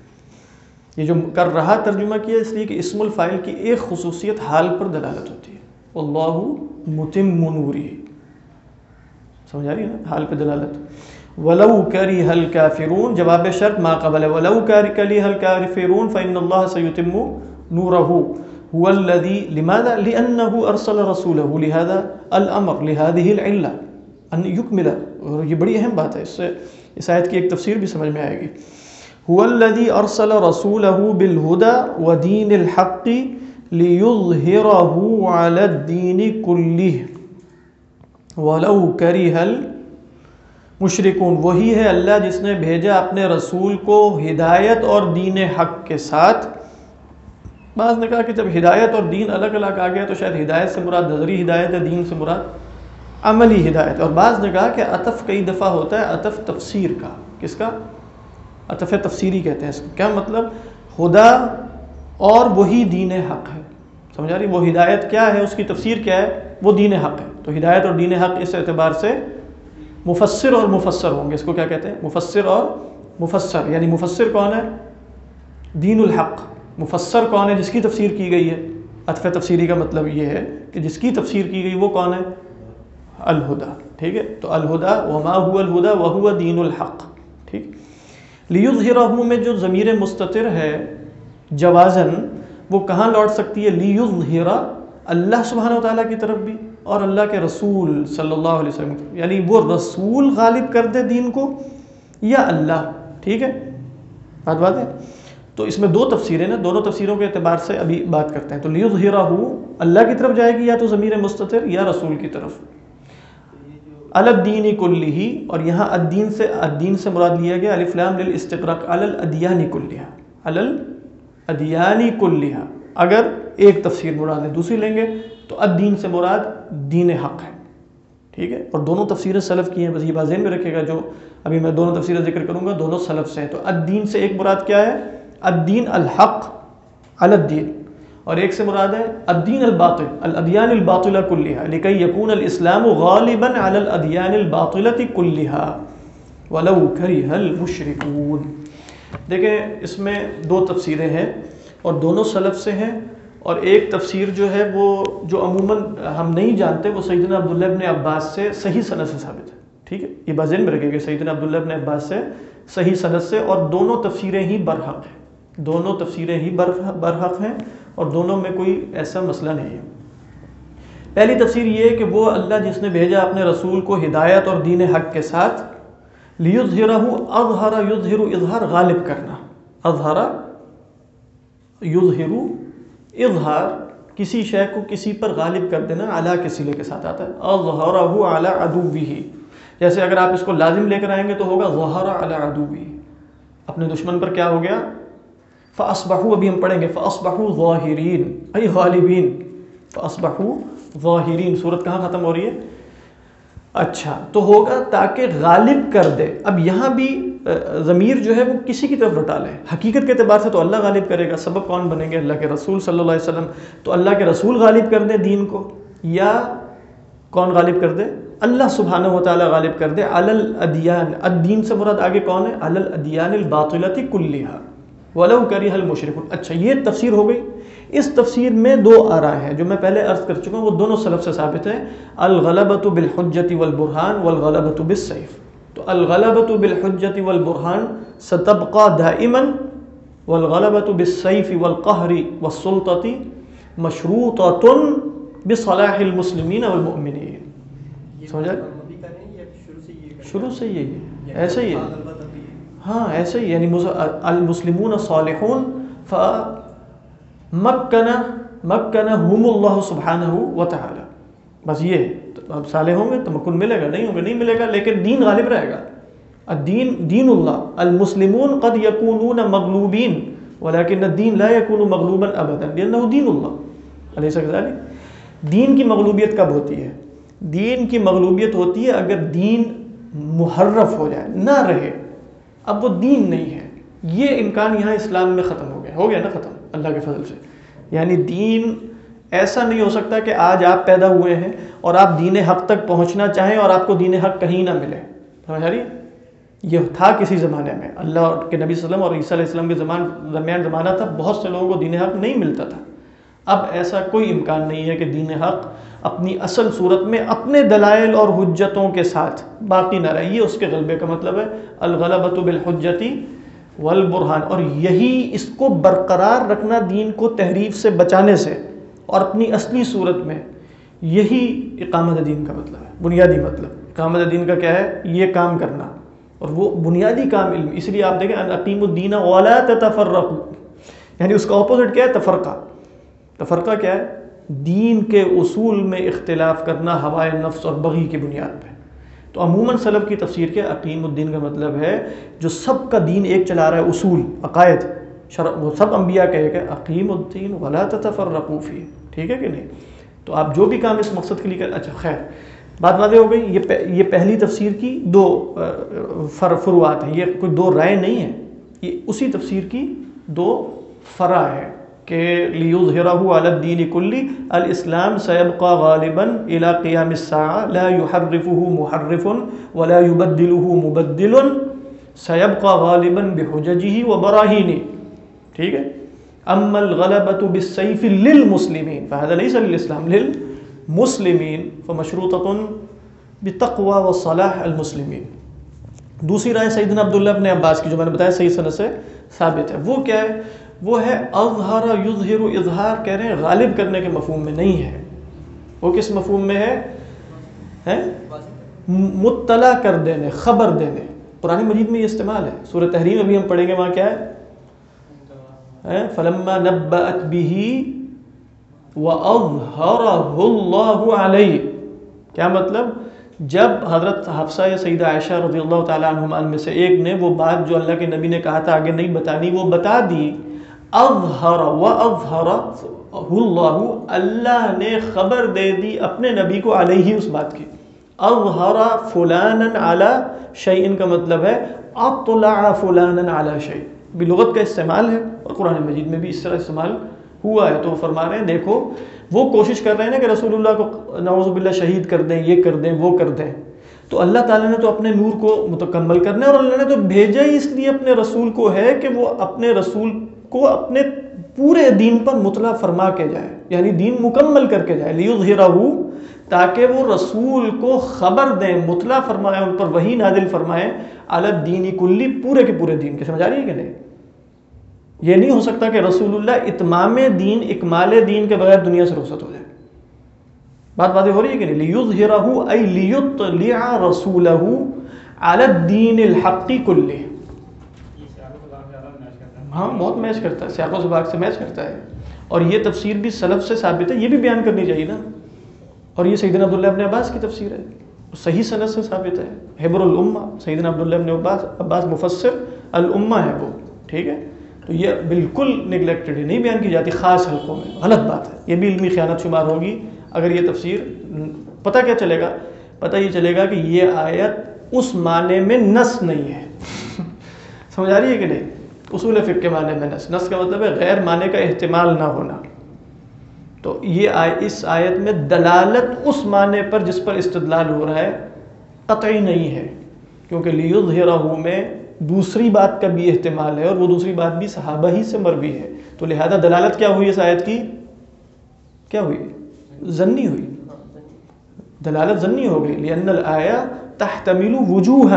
یہ جو کر رہا ترجمہ کیا اس لیے کہ اسم الفاعل کی ایک خصوصیت حال پر دلالت ہوتی ہے. واللہ متم نورہ، سمجھ آ رہی ہے نا، حال پہ دلالت. وَلَوْ كَرِهَ الْكَافِرُونَ جواب شرط ما قبل وَلَوْ كَرِهَ الْكَافِرُونَ فَإِنَّ اللَّهَ سَيُتِمُّ نُورَهُ هُوَ الَّذِي لِمَاذَا لِأَنَّهُ أَرْسَلَ رَسُولَهُ لِهَذَا الْأَمْرِ لِهَذِهِ الْعِلَّةِ أَنْ يُكْمِلَ. اور یہ بڑی اہم بات ہے، اس سے اس آیت کی ایک تفسیر بھی سمجھ میں آئے گی. هُوَ الَّذِي أَرْسَلَ رَسُولَهُ بِالْهُدَى وَدِينِ الْحَقِّ لِيُظْهِرَهُ عَلَى الدِّينِ كُلِّهِ وَلَوْ كَرِهَ مشرکون. وہی ہے اللہ جس نے بھیجا اپنے رسول کو ہدایت اور دین حق کے ساتھ. بعض نے کہا کہ جب ہدایت اور دین الگ الگ آ گیا تو شاید ہدایت سے مراد نظری ہدایت ہے، دین سے مراد عملی ہدایت. اور بعض نے کہا کہ عطف کئی دفعہ ہوتا ہے، عطف تفسیر کا. کس کا؟ عطف تفسیری کہتے ہیں اس کو. کیا مطلب؟ خدا اور وہی دین حق ہے. سمجھا رہی؟ وہ ہدایت کیا ہے، اس کی تفسیر کیا ہے؟ وہ دین حق ہے. تو ہدایت اور دین حق اس اعتبار سے مفسر اور مفسر ہوں گے. اس کو کیا کہتے ہیں؟ مفسر اور مفسر. یعنی مفسر کون ہے؟ دین الحق. مفسر کون ہے؟ جس کی تفسیر کی گئی ہے. عطف تفسیری کا مطلب یہ ہے کہ جس کی تفسیر کی گئی وہ کون ہے؟ الہدا. ٹھیک ہے، تو الہدا وما هو الہدا وهو دین الحق. ٹھیک. لیظہرہ میں جو ضمیر مستتر ہے جوازن، وہ کہاں لوٹ سکتی ہے؟ لیظہرہ، اللہ سبحانہ وتعالیٰ کی طرف بھی اور اللہ کے رسول صلی اللہ علیہ وسلم، یعنی وہ رسول غالب کر دے دین کو یا اللہ. ٹھیک ہے، بات ہے. تو اس میں دو تفسیریں نا، دونوں تفسیروں کے اعتبار سے ابھی بات کرتے ہیں. تو لیظہرہ اللہ کی طرف جائے گی یا تو ضمیر مستتر یا رسول کی طرف. علی الدین کلہ، اور یہاں الدین سے مراد لیا گیا الف لام للاستغراق، علی الادیان کلھا، علی الادیان کلھا. اگر ایک تفسیر مراد ہے، دوسری لیں گے تو الدین سے مراد دین حق ہے. ٹھیک ہے، اور دونوں تفسیریں سلف کی ہیں. بس یہ بات ذہن میں رکھے گا، جو ابھی میں دونوں تفسیریں ذکر کروں گا دونوں سلف سے ہیں. تو الدین سے ایک مراد کیا ہے؟ الدین الحق علی الدین، اور ایک سے مراد ہے الدین الباطل، الادیان الباطلہ کلھا، لکی یکون الاسلام غالبا علی الادیان الباطلۃ کلھا ولو کرہ المشرکون. دیکھیں اس میں دو تفسیریں ہیں. اور دونوں سلف سے ہیں. اور ایک تفسیر جو ہے وہ جو عموماً ہم نہیں جانتے وہ سیدنا عبداللہ ابن عباس سے صحیح سند سے ثابت ہے. ٹھیک ہے، یہ بات ذہن میں رکھیے کہ سیدنا عبداللہ ابن عباس سے صحیح سند سے، اور دونوں تفسیریں ہی برحق ہیں. دونوں تفسیریں ہی برحق ہیں اور دونوں میں کوئی ایسا مسئلہ نہیں ہے. پہلی تفسیر یہ ہے کہ وہ اللہ جس نے بھیجا اپنے رسول کو ہدایت اور دین حق کے ساتھ، لیظہرہ اظہر یظہر اظہار غالب کرنا. اظہر یظہر اظہار کسی شے کو کسی پر غالب کر دینا، علی کے صیغے کے ساتھ آتا ہے. اظہرہ علی عدوہ، جیسے اگر آپ اس کو لازم لے کر آئیں گے تو ہوگا ظہر علی عدوہ، اپنے دشمن پر کیا ہو گیا؟ فاصبحوا، ابھی ہم پڑھیں گے فاصبحوا ظاہرین ای غالبین. فاصبحوا ظاہرین، صورت کہاں ختم ہو رہی ہے؟ اچھا، تو ہوگا تاکہ غالب کر دے. اب یہاں بھی ضمیر جو ہے وہ کسی کی طرف لوٹا لے. حقیقت کے اعتبار سے تو اللہ غالب کرے گا، سبب کون بنیں گے؟ اللہ کے رسول صلی اللہ علیہ وسلم. تو اللہ کے رسول غالب کر دے دین کو، یا کون غالب کر دے؟ اللہ سبحانہ و تعالی غالب کر دے. علی الادیان، الدین سے مراد آگے کون ہے؟ علی الادیان الباطلۃ کلھا ولو کرہ المشرکون. اچھا، یہ تفسیر ہو گئی. اس تفسیر میں دو آراء ہیں جو میں پہلے عرض کر چکا ہوں، وہ دونوں سلف سے ثابت ہیں. الغلبۃ بالحجۃ والبرہان والغلبۃ بالسیف. تو الغلبۃ بالحجۃ والبرہان ستبقى دائما، والغلبۃ بالسیف والقہر والسلطۃ مشروطۃ بصلاح المسلمین والمؤمنین. سمجھا؟ شروع سے یہی ہے، ایسے ہی ہے. ہاں ایسے ہی، یعنی المسلمون صالحون مکنہم اللہ سبحانہ وتعالی. بس یہ اب صالح ہوں گے تمکن ملے گا، نہیں ہوں گے نہیں ملے گا، لیکن دین غالب رہے گا. الدین دین اللہ. المسلمون قد یکونون مغلوبین ولکن الدین لا یکون مغلوبا ابدا لانہ دین اللہ. الیس کذالک؟ دین کی مغلوبیت کب ہوتی ہے؟ دین کی مغلوبیت ہوتی ہے اگر دین محرف ہو جائے، نہ رہے، اب وہ دین نہیں ہے. یہ امکان یہاں اسلام میں ختم ہو گیا نا ختم اللہ کے فضل سے. یعنی دین ایسا نہیں ہو سکتا کہ آج آپ پیدا ہوئے ہیں اور آپ دین حق تک پہنچنا چاہیں اور آپ کو دین حق کہیں نہ ملے. سمجھ رہی؟ یہ تھا کسی زمانے میں، اللہ کے نبی صلی اللہ علیہ وسلم اور عیسیٰ علیہ السلام کے درمیان زمانہ تھا، بہت سے لوگوں کو دین حق نہیں ملتا تھا. اب ایسا کوئی امکان نہیں ہے کہ دین حق اپنی اصل صورت میں اپنے دلائل اور حجتوں کے ساتھ باقی نہ رہے. یہ اس کے غلبے کا مطلب ہے، الغلبۃ بالحجۃ والبرہان. اور یہی اس کو برقرار رکھنا دین کو تحریف سے بچانے سے، اور اپنی اصلی صورت میں یہی اقامت دین کا مطلب ہے. بنیادی مطلب اقامت دین کا کیا ہے؟ یہ کام کرنا، اور وہ بنیادی کام علم. اس لیے آپ دیکھیں ان اقیموا الدین ولا تتفرقوا، یعنی اس کا اپوزٹ کیا ہے؟ تفرقہ. تفرقہ کیا ہے؟ دین کے اصول میں اختلاف کرنا ہوائے نفس اور بغی کی بنیاد پہ. تو عموماً سلف کی تفسیر کیا؟ اقیم الدین کا مطلب ہے جو سب کا دین ایک چلا رہا ہے، اصول عقائد وہ سب انبیاء کہے کہ اقیم الدین ولا تتفرقوا فیہ. ٹھیک ہے کہ نہیں؟ تو آپ جو بھی کام اس مقصد کے لیے کریں. اچھا خیر، بات واضح ہو گئی. یہ پہلی تفسیر کی دو فروعات ہیں، یہ کوئی دو رائے نہیں ہے، یہ اسی تفسیر کی دو فرع ہے کہ لیظہرہ علی الدین کلی الاسلام سیبقى غالبا الى قیام الساعہ لا یحرفہ محرف ولا یبدلہ مبدل سیبقى غالبا بحججہ وبراہینہ. ٹھیک ہے؟ اما الغلبۃ بالسیف للمسلمین فهذا ليس للاسلام، للمسلمین فمشروطۃ بتقوى وصلاح المسلمین. دوسری رائے سیدنا عبداللہ ابن عباس کی جو میں نے بتایا صحیح سند سے ثابت ہے، وہ کیا ہے؟ وہ ہے اظہر یظہر اظہار. کہہ رہے ہیں غالب کرنے کے مفہوم میں نہیں ہے. وہ کس مفہوم میں ہے؟ مطلع کر دینے، خبر دینے. قرآن مجید میں یہ استعمال ہے. سورہ تحریم ابھی ہم پڑھیں گے، وہاں کیا ہے؟ فلما نبأت به وأظهره الله علیہ. کیا مطلب؟ جب حضرت حفصہ یا سیدہ عائشہ رضی اللہ تعالیٰ عنہما میں سے ایک نے وہ بات جو اللہ کے نبی نے کہا تھا آگے نہیں بتانی، وہ بتا دی. اظہر وأظہرہ اللہ، اللہ نے خبر دے دی اپنے نبی کو علیہ اس بات کی. اظہر فلانا علی شیء کا مطلب ہے اطلع فلانا علی شیء. بھی لغت کا استعمال ہے اور قرآن مجید میں بھی اس طرح استعمال ہوا ہے. تو فرما رہے ہیں دیکھو وہ کوشش کر رہے ہیں نا کہ رسول اللہ کو نعوذ باللہ شہید کر دیں، یہ کر دیں، وہ کر دیں. تو اللہ تعالیٰ نے تو اپنے نور کو متکمل کرنا ہے، اور اللہ نے تو بھیجا ہی اس لیے اپنے رسول کو ہے کہ وہ اپنے رسول کو اپنے پورے دین پر مطلع فرما کے جائے، یعنی دین مکمل کر کے جائے، لیظہرہ، تاکہ وہ رسول کو خبر دیں، مطلع فرمائے، ان پر وحی نازل فرمائے، علی الدین کلی، پورے کے پورے دین کے. سمجھ آ رہی ہے کہ نہیں؟ یہ نہیں ہو سکتا کہ رسول اللہ اتمام دین، اکمال دین کے بغیر دنیا سے رخصت ہو جائے. بات واضح ہو رہی ہے کہ نہیں؟ لیظہرہ ای لیطلع رسولہ علی الدین الحق کلہ. ہاں بہت میچ کرتا ہے، سیاق و سباق سے میچ کرتا ہے. اور یہ تفسیر بھی سلف سے ثابت ہے، یہ بھی بیان کرنی چاہیے نا. اور یہ سیدنا عبداللہ ابن عباس کی تفسیر ہے، صحیح سند سے ثابت ہے. حبر الامہ، سیدنا عبداللہ ابن عباس مفسر الامہ ہے وہ، ٹھیک ہے. تو یہ بالکل نگلیکٹڈ ہے، نہیں بیان کی جاتی خاص حلقوں میں، غلط بات ہے. یہ بھی علمی خیانت شمار ہوگی اگر یہ تفسیر. پتہ کیا چلے گا؟ پتہ یہ چلے گا کہ یہ آیت اس معنی میں نص نہیں ہے. سمجھ آ رہی ہے کہ نہیں؟ اصول فقہ کے معنی میں نص کا مطلب ہے غیر معنی کا احتمال نہ ہونا. تو یہ اس آیت میں دلالت اس معنی پر جس پر استدلال ہو رہا ہے قطعی نہیں ہے، کیونکہ لیظہرہ میں دوسری بات کا بھی احتمال ہے، اور وہ دوسری بات بھی صحابہ ہی سے مروی ہے. تو لہذا دلالت کیا ہوئی اس آیت کی؟ کیا ہوئی؟ ظنی ہوئی. دلالت ظنی ہو گئی. لأن الآیہ تحتمل وجوہا،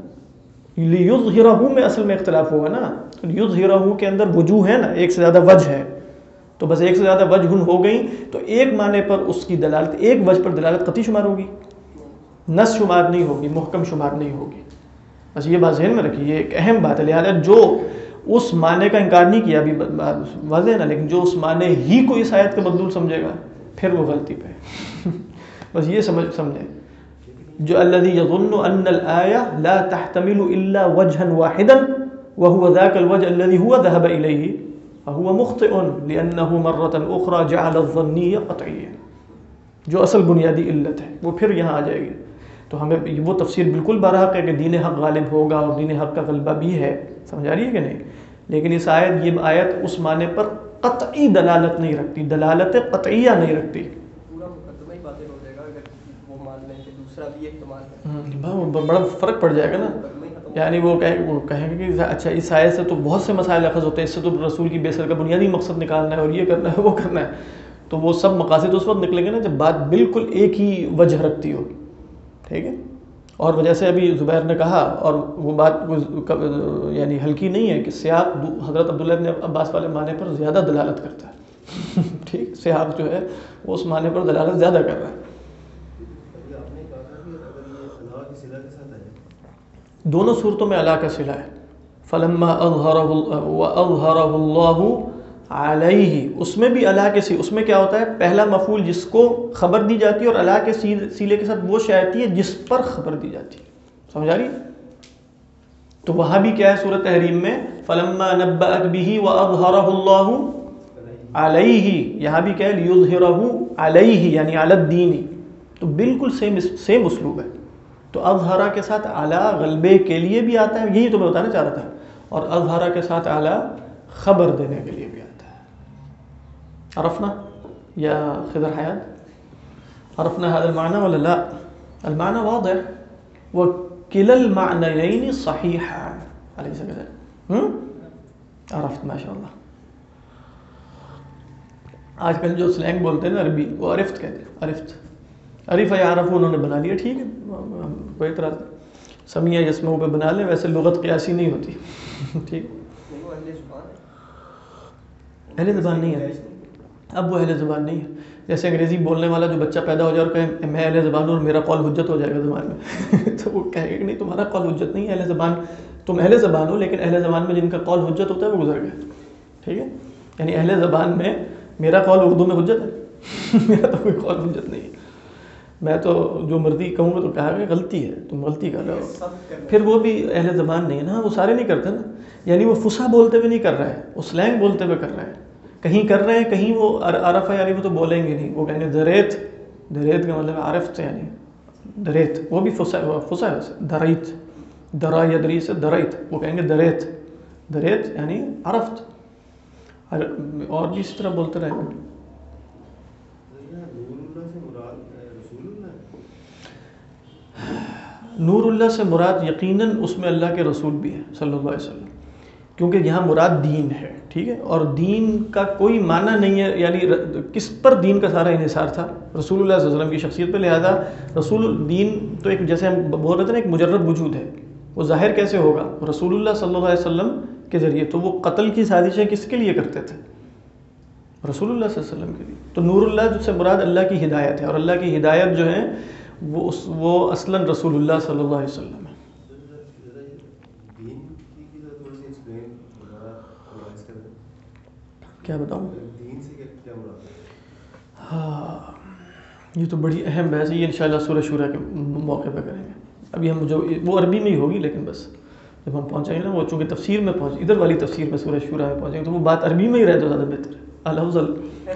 لیظہرہ میں اصل میں اختلاف ہوا نا. یظہرہ کے اندر وجوہ ہے نا، ایک سے زیادہ وجہ ہے. تو بس ایک سے زیادہ وجہ ہو گئی تو ایک معنی پر اس کی دلالت، ایک وجہ پر دلالت قطعی شمار ہوگی، نص شمار نہیں ہوگی، محکم شمار نہیں ہوگی. بس یہ بات ذہن میں رکھیے، یہ ایک اہم بات ہے. لہٰذا جو اس معنی کا انکار نہیں کیا، ابھی واضح ہے نا، لیکن جو اس معنی ہی کو اس آیت کا مدلول سمجھے گا پھر وہ غلطی پہ. بس یہ سمجھیں. جو الذی یظن ان الآیہ لا تحتمل الا وجہا واحدا وهو ذاك الوجه الذي هو ذهب إليه فهو مخطئ لأنه مرة أخرى جعل الظنية قطعية. جو اصل بنیادی علت ہے وہ پھر یہاں آ جائے گی. تو ہمیں وہ تفسیر بالکل برحق ہے کہ دین حق غالب ہوگا اور دین حق کا غلبہ بھی ہے. سمجھ آ رہی ہے کہ نہیں؟ لیکن یہ آیت اس معنی پر قطعی دلالت نہیں رکھتی، دلالت قطعیہ نہیں رکھتی. پورا مقدمہ ہی باطل ہو جائے گا اگر وہ مان لیں کہ دوسرا بھی احتمال ہے. بڑا فرق پڑ جائے گا نا. یعنی وہ کہیں گے کہ اچھا اس آیت سے تو بہت سے مسائل اخذ ہوتے ہیں، اس سے تو رسول کی بعثت کا بنیادی مقصد نکالنا ہے اور یہ کرنا ہے وہ کرنا ہے. تو وہ سب مقاصد اس وقت نکلیں گے نا جب بات بالکل ایک ہی وجہ رکھتی ہو. ٹھیک ہے. اور جیسے ابھی زبیر نے کہا، اور وہ بات یعنی ہلکی نہیں ہے کہ سیاق حضرت عبداللہ ابن عباس والے معنی پر زیادہ دلالت کرتا ہے. ٹھیک، سیاق جو ہے وہ اس معنی پر دلالت زیادہ کر رہا ہے. دونوں صورتوں میں اللہ کا صلہ ہے. فلما اظہرہ اللہ علیہ، اس میں بھی اللہ کے اس میں کیا ہوتا ہے؟ پہلا مفعول جس کو خبر دی جاتی ہے، اور اللہ کے سیلے کے ساتھ وہ شے آتی ہے جس پر خبر دی جاتی ہے. سمجھ آ رہی؟ تو وہاں بھی کیا ہے سورۃ تحریم میں فلما نبأت به واظہرہ اللہ علیہ، یہاں بھی کیا ہے لیظہرہ علیہ یعنی علی الدین. تو بالکل سیم اسلوب ہے. تو اظہرہ کے ساتھ اعلیٰ غلبے کے لیے بھی آتا ہے، یہی تو میں بتانا چاہ رہا تھا. اور اظہرہ کے ساتھ اعلیٰ خبر دینے کے لیے بھی آتا ہے. عرفنا یا خضر حیات؟ عرفنا هذا المعنى ولا لا؟ المعنى واضح وكلا المعنيين صحيحان أليس كذلك؟ عرفت ما شاء اللہ. آج کل جو سلینگ بولتے ہیں نا عربی، وہ عرفت کہتے ہیں. عرف یا عرف انہوں نے بنا لیا، ٹھیک ہے، کوئی اعتراض نہیں. سمیہ جسموں پہ بنا لیں، ویسے لغت قیاسی نہیں ہوتی. ٹھیک، اہل زبان نہیں ہے. اب وہ اہل زبان نہیں ہے. جیسے انگریزی بولنے والا جو بچہ پیدا ہو جائے اور کہے میں اہل زبان ہوں اور میرا قول حجت ہو جائے گا زبان میں تو وہ کہے گا کہ نہیں، تمہارا قول حجت نہیں ہے. اہل زبان، تم اہل زبان ہو لیکن اہل زبان میں جن کا قول حجت ہوتا ہے وہ گزر گئے. ٹھیک ہے، یعنی اہل زبان میں میرا قول اردو میں حجت ہے میرا تو کوئی قول حجت نہیں ہے. میں تو جو مرضی کہوں گا تو کہا کہ غلطی ہے، تم غلطی کر رہے ہو. پھر وہ بھی اہل زبان نہیں ہے نا، وہ سارے نہیں کرتے نا. یعنی وہ فصحا بولتے ہوئے نہیں کر رہا ہے، وہ سلینگ بولتے ہوئے کر رہا ہے. کہیں کر رہے ہیں، کہیں وہ عرف ہے، یعنی وہ تو بولیں گے نہیں. وہ کہیں گے دريت، دريت کا مطلب عرفت یعنی دريت. وہ بھی فصحا ہے، دریت، درا یدری سے دريت، وہ کہیں گے دريت، دريت یعنی عرفت. اور بھی اس طرح بولتے رہیں گے. نور اللہ سے مراد یقیناً اس میں اللہ کے رسول بھی ہے صلی اللہ علیہ وسلم. کیونکہ یہاں مراد دین ہے، ٹھیک ہے، اور دین کا کوئی معنی نہیں ہے، یعنی کس پر دین کا سارا انحصار تھا؟ رسول اللہ صلی اللہ علیہ وسلم کی شخصیت پہ، لہذا رسول دین تو ایک جیسے ہم بول رہے تھے نا ایک مجرد وجود ہے، وہ ظاہر کیسے ہوگا؟ رسول اللہ صلی اللہ علیہ وسلم کے ذریعے. تو وہ قتل کی سازشیں کس کے لیے کرتے تھے؟ رسول اللہ صلی اللہ علیہ وسلم کے لیے. تو نور اللہ سے مراد اللہ کی ہدایت ہے، اور اللہ کی ہدایت جو ہے وہ اصلاً رسول اللہ صلی اللہ علیہ وسلم ہے. کیا بتاؤں؟ ہاں یہ تو بڑی اہم بحث ہے، یہ انشاءاللہ سورہ شورا کے موقع پہ کریں گے. ابھی ہم جو وہ عربی میں ہی ہوگی، لیکن بس جب ہم پہنچیں گے نا، وہ چونکہ تفسیر میں ادھر والی تفسیر میں سورہ شورا میں پہنچیں گے تو وہ بات عربی میں ہی رہے تو زیادہ بہتر ہے. الافضل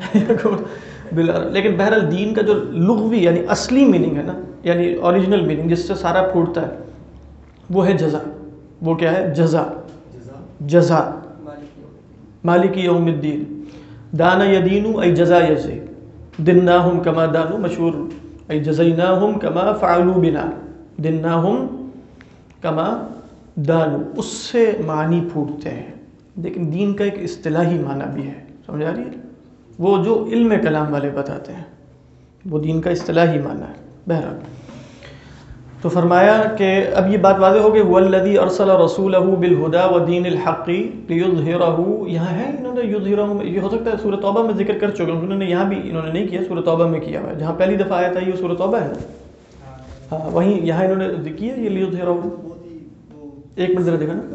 لیکن بہرحال دین کا جو لغوی یعنی اصلی میننگ ہے نا، یعنی اوریجنل میننگ جس سے سارا پھوٹتا ہے، وہ ہے جزا. وہ کیا ہے؟ جزا. مالک یوم الدین. دانا یدینو ای جزا یجزی. دناہم کما دانو مشہور، ای جزیناہم کما فعلوا بنا. دناہم کما دانو، اس سے معنی پھوٹتے ہیں. لیکن دین کا ایک اصطلاحی معنی بھی ہے، سمجھ آ رہی ہے؟ وہ جو علم کلام والے بتاتے ہیں وہ دین کا اصطلاحی معنی ہے. بہرحال تو فرمایا کہ اب یہ بات واضح ہو گئی، والذی ارسل رسولہ بالہدی ودین الحق لیظہرہ. یہاں ہے انہوں نے یظہرہ، یہ ہو سکتا ہے سورۃ توبہ میں ذکر کر چکے، انہوں نے یہاں بھی انہوں نے نہیں کیا، سورۃ توبہ میں کیا ہوا ہے. جہاں پہلی دفعہ آیا تھا یہ سورۃ توبہ ہے نا، ہاں وہیں یہاں انہوں نے کیا یہ لیظہرہ. ایک منٹ ذرا دیکھا نا.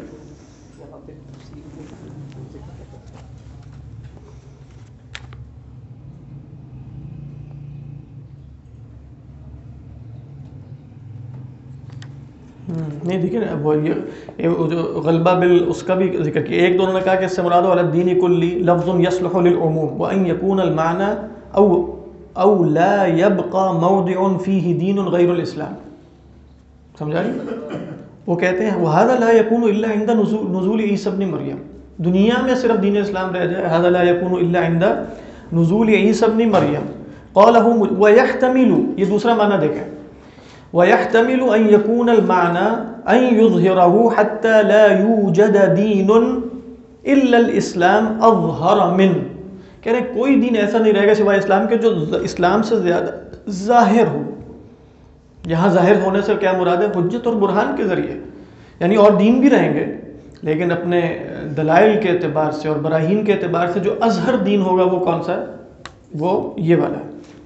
نہیں دیکھیں نا، وہ یہ جو غلبہ اس کا بھی ذکر کیا. ایک دونوں نے کہا کہ اس سے مراد علی الدین کلی لفظ یصلح للعموم وان یکون المعنى او لا يبقى موضع فيه دین غیر الاسلام. سمجھا رہی؟ وہ کہتے ہیں وهذا لا يكون الا عند نزول عیسی ابن مریم. دنیا میں صرف دین اسلام رہ جائے، هذا لا يكون الا عند نزول عیسی ابن مریم. قاله ويحتمل، یہ دوسرا معنی دیکھیں، وَيَحْتَمِلُ أَن يَكُونَ الْمَعْنَى أَن يُظْهِرَهُ حَتَّى لَا يُوجَدَ دِينٌ إِلَّا الْإِسْلَامُ أَظْهَرَ مِنْهُ. کہہ رہے کوئی دین ایسا نہیں رہے گا سوائے اسلام کے جو اسلام سے زیادہ ظاہر ہو. یہاں ظاہر ہونے سے کیا مراد ہے؟ حجت اور برہان کے ذریعے، یعنی اور دین بھی رہیں گے لیکن اپنے دلائل کے اعتبار سے اور براہین کے اعتبار سے جو اظہر دین ہوگا وہ کون سا ہے؟ وہ یہ والا ہے.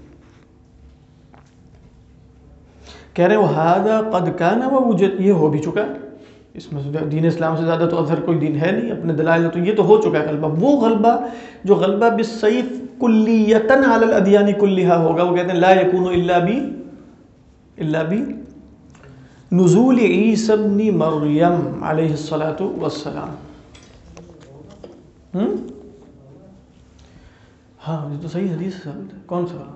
کہہ رہے ہیں وہذا قد کان ووجد، یہ ہو بھی چکا ہے. اس میں دین اسلام سے زیادہ تو اظہر کوئی دین ہے نہیں، اپنے دلائل تو یہ تو ہو چکا ہے غلبہ. وہ غلبہ جو غلبہ بالسیف کلیتاً علی الادیان کلھا ہوگا، وہ کہتے ہیں لا یکون الا بنزول عیسی ابن مریم علیہ الصلاۃ والسلام. ہاں یہ تو صحیح حدیث ہے. کون سا؟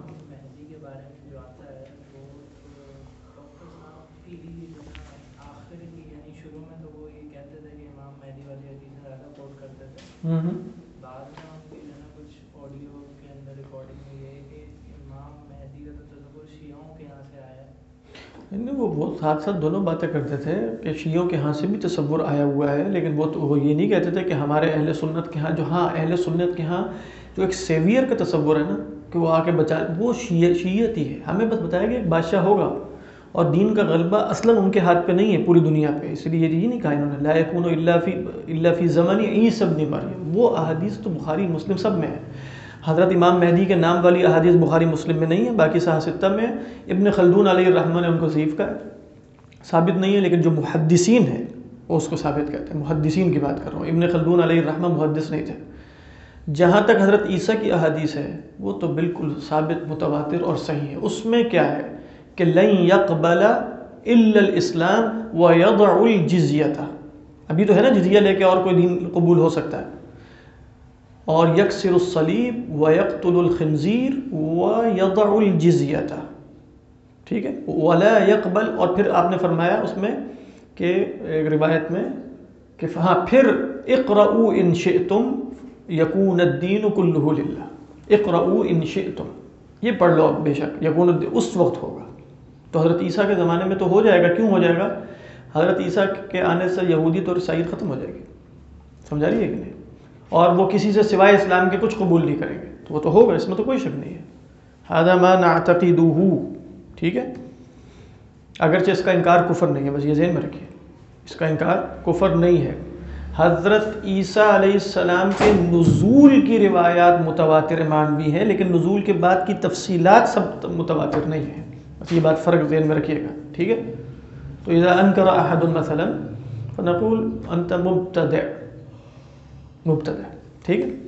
بعد میں ان کی جو ہے نا کچھ آڈیو کے اندر ریکارڈنگ میں یہ ہے کہ امام مہدی کا تو تصور شیعوں کے یہاں سے آیا ہے. نہیں وہ ساتھ ساتھ دونوں باتیں کرتے تھے کہ شیعوں کے ہاں سے بھی تصور آیا ہوا ہے، لیکن وہ یہ نہیں کہتے تھے کہ ہمارے اہل سنت کے ہاں جو اہل سنت کے ہاں جو ایک سیویئر کا تصور ہے نا کہ وہ آ کے بچا، وہ شیعت ہی ہے. ہمیں بس بتایا کہ ایک بادشاہ ہوگا اور دین کا غلبہ اصلاً ان کے ہاتھ پہ نہیں ہے پوری دنیا پہ. اس لیے یہ نہیں کہا انہوں نے لا یکون الا فی زمن عیسی ابن مریم. وہ احادیث تو بخاری مسلم سب میں ہے. حضرت امام مہدی کے نام والی احادیث بخاری مسلم میں نہیں ہے، باقی صحاح ستہ میں. ابن خلدون علیہ الرحمہ نے ان کو ضعیف کہا ہے، ثابت نہیں ہے، لیکن جو محدثین ہیں وہ اس کو ثابت کہتے ہیں. محدثین کی بات کر رہا ہوں، ابن خلدون علیہ الرحمہ محدث نہیں تھے. جہاں تک حضرت عیسیٰ کی احادیث ہے وہ تو بالکل ثابت متواتر اور صحیح ہے. اس میں کیا ہے کہ لن يقبل الا الاسلام ويضع الجزیہ. ابھی تو ہے نا جزیہ لے کے اور کوئی دین قبول ہو سکتا ہے. اور یکسر الصلیب ویقتل الخنزیر ویضع الجزیہ. ٹھیک ہے، ولا يقبل. اور پھر آپ نے فرمایا اس میں کہ ایک روایت میں کہ ہاں پھر اقرؤوا ان شئتم یکون الدین کلہ للہ. اقرؤوا ان شئتم، یہ پڑھ لو بے شک، یکون الدین اس وقت ہوگا. تو حضرت عیسیٰ کے زمانے میں تو ہو جائے گا. کیوں ہو جائے گا؟ حضرت عیسیٰ کے آنے سے یہودیت اور عیسائیت ختم ہو جائے گی. سمجھا رہی ہے کہ نہیں؟ اور وہ کسی سے سوائے اسلام کے کچھ قبول نہیں کریں گے، تو وہ تو ہوگا، اس میں تو کوئی شک نہیں ہے. ھذا ما نعتقدہ، ٹھیک ہے. اگرچہ اس کا انکار کفر نہیں ہے، بس یہ ذہن میں رکھیے، اس کا انکار کفر نہیں ہے. حضرت عیسیٰ علیہ السلام کے نزول کی روایات متواتر معنوی ہیں، لیکن نزول کے بعد کی تفصیلات سب متواتر نہیں ہیں. بس یہ بات فرق ذہن میں رکھیے گا، ٹھیک ہے. تو اذا انکر احد مثلا فنقول انت مبتدع، ٹھیک ہے.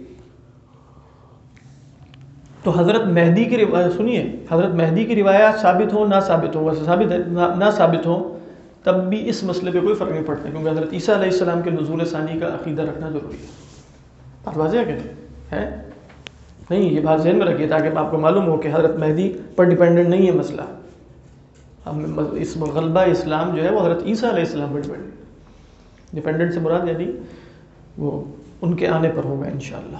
تو حضرت مہدی کی روایت سنیے، حضرت مہدی کی روایات ثابت ہوں نہ ثابت ہوں، ویسے ثابت ہے نہ ثابت ہوں، تب بھی اس مسئلے پہ کوئی فرق نہیں پڑتا، کیونکہ حضرت عیسیٰ علیہ السلام کے نزول ثانی کا عقیدہ رکھنا ضروری ہے. بات واضح ہے کہ ہے نہیں؟ یہ بات ذہن میں رکھیے تاکہ آپ کو معلوم ہو کہ حضرت مہدی پر ڈیپینڈنٹ نہیں ہے مسئلہ. اس غلبہ اسلام جو ہے وہ حضرت عیسیٰ علیہ السلام پر ڈیپینڈنٹ سے مراد یعنی وہ ان کے آنے پر ہوگا انشاءاللہ.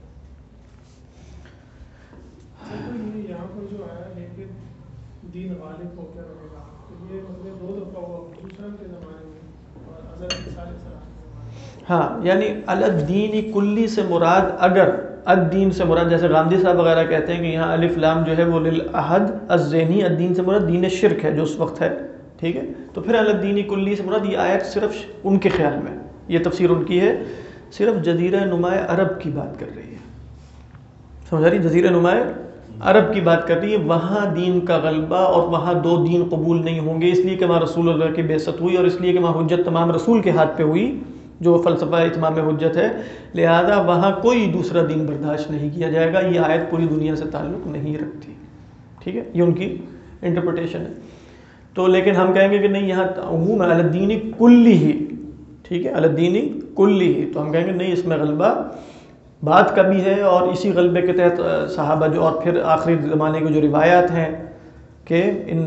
یہاں پر جو آیا ہے کہ دین غالب ہو کر رہے گا، تو یہ مطلب 2 دفعہ ہوا حضور کے زمانے میں اور حضرت عیسیٰ علیہ السلام کے زمانے میں. ہاں، یعنی الدین کلی سے مراد، اگر الدین سے مراد جیسے غامدی صاحب وغیرہ کہتے ہیں کہ یہاں الف لام جو ہے وہ للعہد الذہنی، الدین سے مراد دین شرک ہے جو اس وقت ہے، ٹھیک ہے. تو پھر الدین کلی سے مراد یہ آیت صرف ان کے خیال میں، یہ تفسیر ان کی ہے، صرف جزیرہ نماء عرب کی بات کر رہی ہے. سمجھا رہی؟ جزیرہ نماء عرب کی بات کر رہی ہے. وہاں دین کا غلبہ اور وہاں 2 دین قبول نہیں ہوں گے، اس لیے کہ وہاں رسول اللہ کی بعثت ہوئی اور اس لیے کہ وہاں حجت تمام رسول کے ہاتھ پہ ہوئی، جو فلسفہ اتمام حجت ہے. لہذا وہاں کوئی دوسرا دین برداشت نہیں کیا جائے گا. یہ آیت پوری دنیا سے تعلق نہیں رکھتی، ٹھیک ہے. یہ ان کی انٹرپریٹیشن ہے. تو لیکن ہم کہیں گے کہ نہیں، یہاں عموم الدین کلی ہی، ٹھیک ہے، الدین کلی ہی. تو ہم کہیں گے نہیں، اس میں غلبہ بات کا بھی ہے، اور اسی غلبے کے تحت صحابہ جو، اور پھر آخری زمانے کی جو روایات ہیں کہ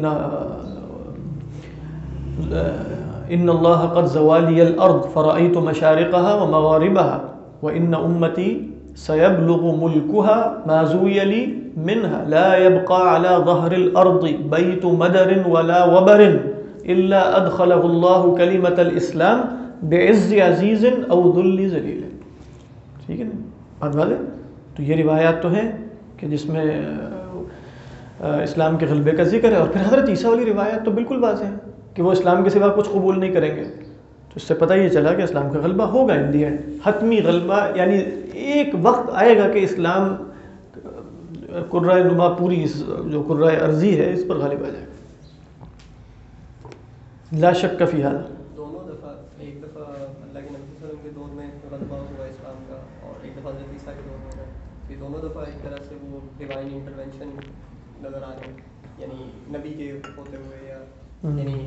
ان اللہ قد زوالی الارض فرأیت مشارقها ومغاربها وان امتی سيبلغ ملكها ما زوي لي منها لا يبقى على ظهر الارض بيت مدر ولا وبر الا ادخله الله كلمة الاسلام بعز عزیز او ذل ذلیل. ٹھیک ہے نا بات والے؟ تو یہ روایات تو ہیں کہ جس میں اسلام کے غلبے کا ذکر ہے. اور پھر حضرت عیسیٰ والی روایات تو بالکل واضح ہے کہ وہ اسلام کے سوا کچھ قبول نہیں کریں گے. تو اس سے پتہ یہ چلا کہ اسلام کا غلبہ ہوگا ان دی اینڈ، حتمی غلبہ. یعنی ایک وقت آئے گا کہ اسلام کرۂ نما پوری جو کرۂ ارضی ہے اس پر غالب آ جائے گا، لا شک فی ھذا. دونوں دفعہ، ایک دفعہ اللہ کے نبی صلی اللہ علیہ وسلم کے دور میں غلبہ ہوا اسلام کا، اور ایک دفعہ حضرت عیسیٰ کے دور میں ہوا. یہ دونوں دفعہ ایک طرح سے وہ ڈیوائن انٹرونشن نظر آ رہے ہیں، یعنی نبی کے ہوتے ہوئے، یا یعنی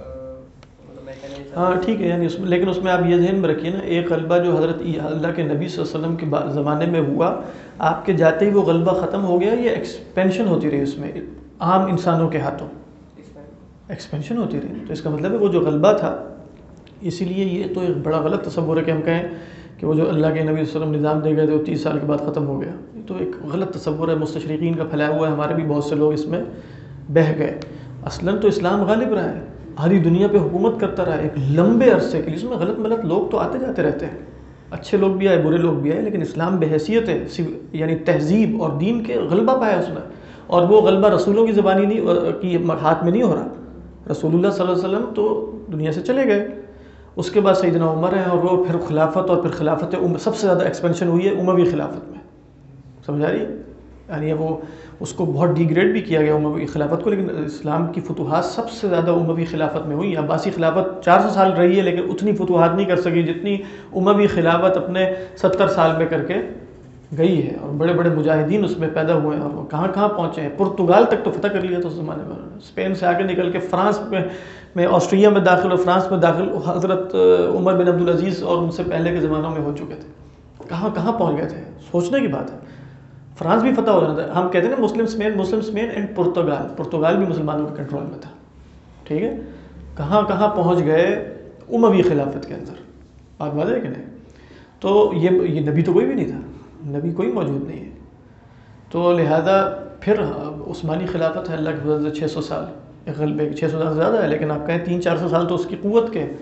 ہاں ٹھیک ہے. یعنی لیکن اس میں آپ یہ ذہن میں رکھیے نا، ایک غلبہ جو حضرت اللہ کے نبی صلی اللہ علیہ وسلم کے زمانے میں ہوا، آپ کے جاتے ہی وہ غلبہ ختم ہو گیا. یہ ایکسپینشن ہوتی رہی، اس میں عام انسانوں کے ہاتھوں ایکسپینشن ہوتی رہی. تو اس کا مطلب ہے وہ جو غلبہ تھا، اسی لیے یہ تو ایک بڑا غلط تصور ہے کہ ہم کہیں کہ وہ جو اللہ کے نبی صلی اللہ علیہ وسلم نظام دے گئے تھے وہ 30 سال کے بعد ختم ہو گیا. یہ تو ایک غلط تصور ہے، مستشرقین کا پھیلایا ہوا ہے. ہمارے بھی بہت سے لوگ اس میں بہہ گئے. اصلاً تو اسلام غالب رہا ہے، ہری دنیا پہ حکومت کرتا رہا ایک لمبے عرصے کے لیے. اس میں غلط ملت لوگ تو آتے جاتے رہتے ہیں، اچھے لوگ بھی آئے، برے لوگ بھی آئے، لیکن اسلام بحیثیت ہے یعنی تہذیب اور دین کے غلبہ پایا اس میں. اور وہ غلبہ رسولوں کی زبانی نہیں کی ہاتھ میں نہیں ہو رہا. رسول اللہ صلی اللہ علیہ وسلم تو دنیا سے چلے گئے، اس کے بعد سیدنا عمر ہیں، اور وہ پھر خلافت، اور پھر خلافت سب سے زیادہ ایکسپینشن ہوئی ہے اموی خلافت میں. سمجھا رہی ہے؟ یعنی وہ اس کو بہت ڈیگریڈ بھی کیا گیا اموی خلافت کو، لیکن اسلام کی فتوحات سب سے زیادہ اموی خلافت میں ہوئی. عباسی خلافت 400 سال رہی ہے، لیکن اتنی فتوحات نہیں کر سکی جتنی اموی خلافت اپنے 70 سال میں کر کے گئی ہے. اور بڑے بڑے مجاہدین اس میں پیدا ہوئے ہیں، اور وہ کہاں کہاں پہنچے ہیں. پرتگال تک تو فتح کر لیا تھا اس زمانے میں. اسپین سے آگے نکل کے فرانس میں آسٹریا میں داخل اور فرانس میں داخل حضرت عمر بن عبدالعزیز اور ان سے پہلے کے زمانوں میں ہو چکے تھے. کہاں کہاں پہنچ گئے تھے، سوچنے کی بات ہے. فرانس بھی فتح ہو جانا تھا. ہم کہتے ہیں نا مسلم اسپین اینڈ پرتگال بھی مسلمانوں کے کنٹرول میں تھا. ٹھیک ہے، کہاں کہاں پہنچ گئے اموی خلافت کے اندر. بات واضح ہے کہ نہیں؟ تو یہ نبی تو کوئی بھی نہیں تھا، نبی کوئی موجود نہیں ہے. تو لہذا پھر عثمانی خلافت ہے اللہ کے فضل سے 600 سال غلبے، 600 سال زیادہ ہے، لیکن آپ کہیں 300-400 سال تو اس کی قوت کے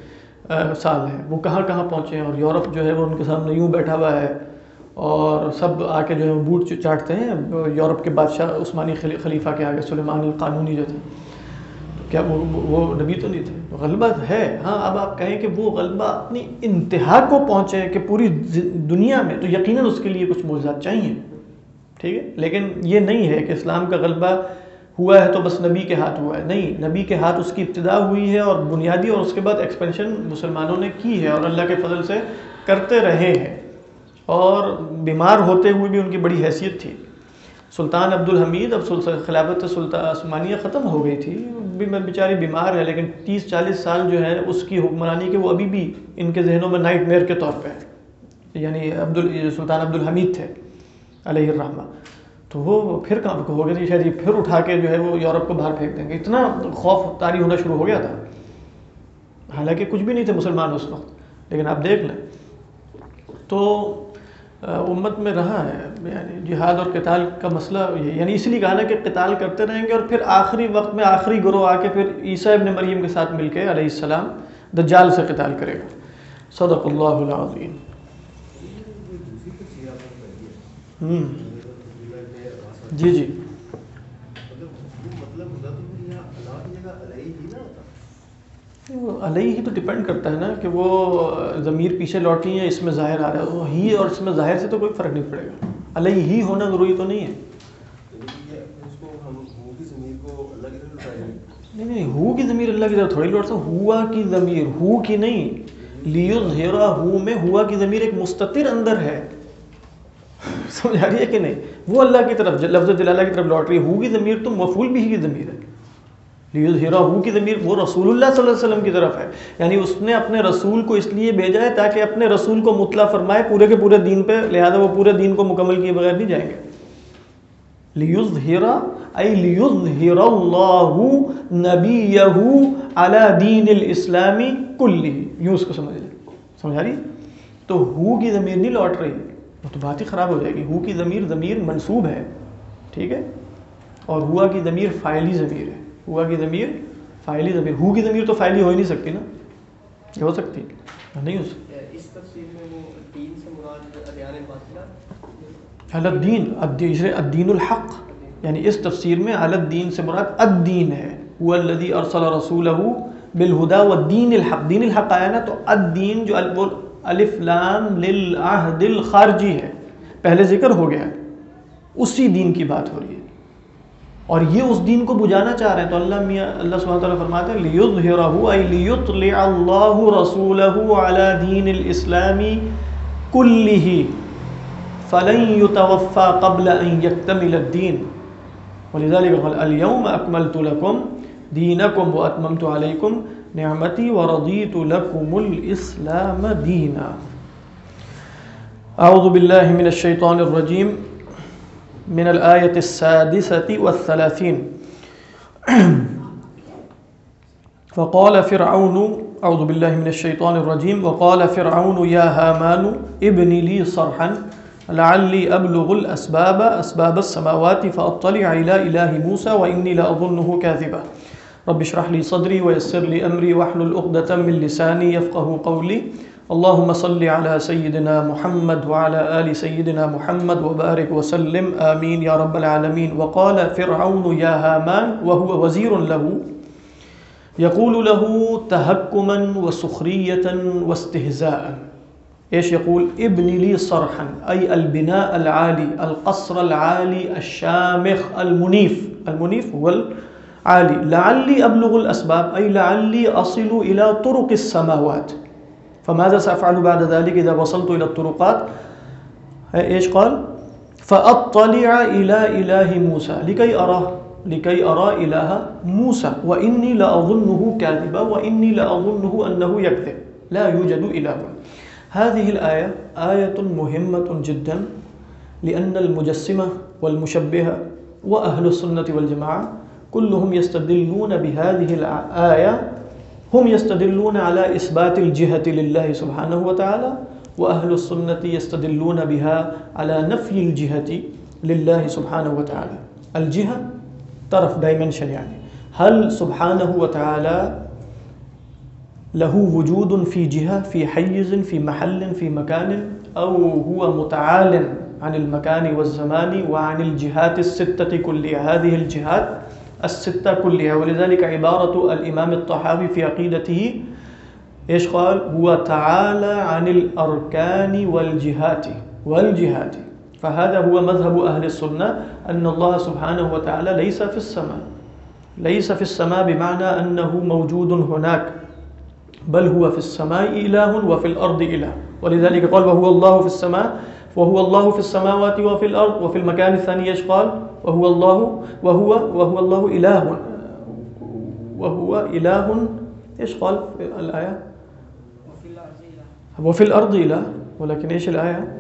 سال ہے، وہ کہاں کہاں پہنچے ہیں، اور یورپ جو ہے وہ ان کے سامنے یوں بیٹھا ہوا ہے اور سب آ کے جو ہے بوٹ چاٹتے ہیں یورپ کے بادشاہ عثمانی خلیفہ کے آگے، سلیمان القانونی جو تھے. تو کیا وہ نبی تو نہیں تھے؟ غلبہ ہے. ہاں اب آپ کہیں کہ وہ غلبہ اپنی انتہا کو پہنچے کہ پوری دنیا میں، تو یقیناً اس کے لیے کچھ معجزات چاہیے، ٹھیک ہے. لیکن یہ نہیں ہے کہ اسلام کا غلبہ ہوا ہے تو بس نبی کے ہاتھ ہوا ہے. نہیں، نبی کے ہاتھ اس کی ابتدا ہوئی ہے اور بنیادی، اور اس کے بعد ایکسپینشن مسلمانوں نے کی ہے اور اللہ کے فضل سے کرتے رہے ہیں. اور بیمار ہوتے ہوئے بھی ان کی بڑی حیثیت تھی. سلطان عبد الحمید، اب خلافت سلطان عثمانیہ ختم ہو گئی تھی، بیچاری بیمار ہے، لیکن 30-40 سال جو ہے اس کی حکمرانی کے وہ ابھی بھی ان کے ذہنوں میں نائٹ میئر کے طور پہ ہے. یعنی سلطان عبد الحمید تھے علیہ الرحمہ. تو وہ پھر کام ہو گئی تھی شاید، یہ پھر اٹھا کے جو ہے وہ یورپ کو باہر پھینک دیں گے. اتنا خوف طاری ہونا شروع ہو گیا تھا، حالانکہ کچھ بھی نہیں تھے مسلمان اس وقت. لیکن آپ دیکھ لیں تو امت میں رہا ہے یعنی جہاد اور قتال کا مسئلہ، یعنی اس لیے کہا نا کہ قتال کرتے رہیں گے، اور پھر آخری وقت میں آخری گروہ آ کے پھر عیسیٰ ابن مریم کے ساتھ مل کے علیہ السلام دجال سے قتال کرے گا. صدق اللہ العظیم. جی جی وہ علیہ ہی تو ڈپینڈ کرتا ہے نا کہ وہ ضمیر پیچھے لوٹی ہے، اس میں ظاہر آ رہا ہے، وہ ہی اور اس میں ظاہر سے تو کوئی فرق نہیں پڑے گا. علیہ ہی ہونا ضروری تو نہیں ہے. نہیں، ہو کی ضمیر اللہ کی طرف تھوڑی لوٹ سکتا. ہوا کی ضمیر، ہو کی نہیں، لیظہرہ ہو میں ہوا کی ضمیر ایک مستتر اندر ہے، سمجھ آ رہی ہے کہ نہیں؟ وہ اللہ کی طرف لفظ جلالہ کی طرف لوٹ رہی ہے. ہو کی ضمیر تو مفعول بھی کی ضمیر ہے. لیظہرہ ہو کی ضمیر وہ رسول اللہ صلی اللہ علیہ وسلم کی طرف ہے، یعنی اس نے اپنے رسول کو اس لیے بھیجا ہے تاکہ اپنے رسول کو مطلع فرمائے پورے کے پورے دین پہ، لہذا وہ پورے دین کو مکمل کیے بغیر نہیں جائیں گے. لیظہرہ ای لیظہر اللہ نبیہ علی دین الاسلام کلہ، یوں اس کو سمجھ لیں. سمجھ آ رہی؟ تو ہو کی ضمیر نہیں لوٹ رہی، وہ تو بات ہی خراب ہو جائے گی. ہو کی ضمیر منصوب ہے، ٹھیک ہے، اور ہوا کی ضمیر فاعلی ضمیر ہے. ہوا کی ضمیر فاعلی ضمیر، ہو کی ضمیر تو فاعلی ہو ہی نہیں سکتی نا، یہ ہو سکتی نہیں ہو سکتی. اس تفسیر میں وہ دین سے مراد ادیان باطلہ، علی الدین، الدین الحق، یعنی اس تفسیر میں علی الدین سے مراد الدین ہے. هو الذی ارسل رسولہ بالہدی والدین الحق. دین الحق آیا نا تو الدین جو الف لام للعہد الخارجی ہے، پہلے ذکر ہو گیا، اسی دین کی بات ہو رہی ہے. اور یہ اس دین کو بجانا چاہ رہے ہیں، تو اللہ سبحانہ وتعالیٰ فرماتے ہیں لیظہرہ ای لیطلع اللہ رسولہ علی دین الاسلام کلہ فلن یتوفى قبل ان یکتمل الدین ولذلك قال اليوم اکملت لکم دینکم واتممت علیکم نعمتی ورضیت لکم الاسلام دینا. اعوذ باللہ من الشیطان الرجیم من الآية 36 فقال فرعون، أعوذ بالله من الشيطان الرجيم، وقال فرعون يا هامان ابن لي صرحا لعلي أبلغ أسباب السماوات فأطلع إلى إله موسى وإني لأظنه كاذبا رب اشرح لي صدري ويسر لي أمري واحلل عقدة من لساني يفقه قولي اللهم صل على سيدنا محمد وعلى آل سيدنا محمد وبارك وسلم آمين يا رب العالمين. وقال فرعون يا هامان وهو وزير له يقول له تهكما وسخرية واستهزاء. ايش يقول؟ ابن لي صرحا أي البناء العالي، القصر العالي الشامخ المنيف هو العالي. لعلي أبلغ الأسباب أي لعلي أصل إلى طرق السماوات. فماذا سأفعل بعد ذلك إذا وصلت إلى الطرقات؟ إيش قال؟ فأطلع إلى إله موسى لكي أرى إله موسى وإني لأظنه كاذبا وإني لأظنه أنه يكذب لا يوجد إله. هذه الآية آية مهمة جدا، لأن المجسمة والمشبهة وأهل السنة والجماعة كلهم يستدلون بهذه الآية، هم يستدلون على إثبات الجهة لله سبحانه وتعالى، وأهل السنة يستدلون بها على نفي الجهة لله سبحانه وتعالى. الجهة طرف، دايمنشن، يعني هل سبحانه وتعالى له وجود في جهة في حيز في محل في مكان، أو هو متعال عن المكان والزمان وعن الجهات الستة كلها، هذه الجهات الستة كلها. ولذلك عبارة الإمام الطحاوي في عقيدته إيش قال؟ هو تعالى عن الأركان والجهات. فهذا هو مذهب أهل السنة، أن الله سبحانه وتعالى ليس في السماء، ليس في السماء بمعنى أنه موجود هناك، بل هو في السماء إله وفي الأرض إله. ولذلك قال وهو الله في السماء، وهو الله في السماوات وفي الأرض. وفي المكان الثاني إيش قال؟ وهو الله إله، وهو إله. إيش قال في الآية؟ وفي الأرض إله. ولكن إيش الآية؟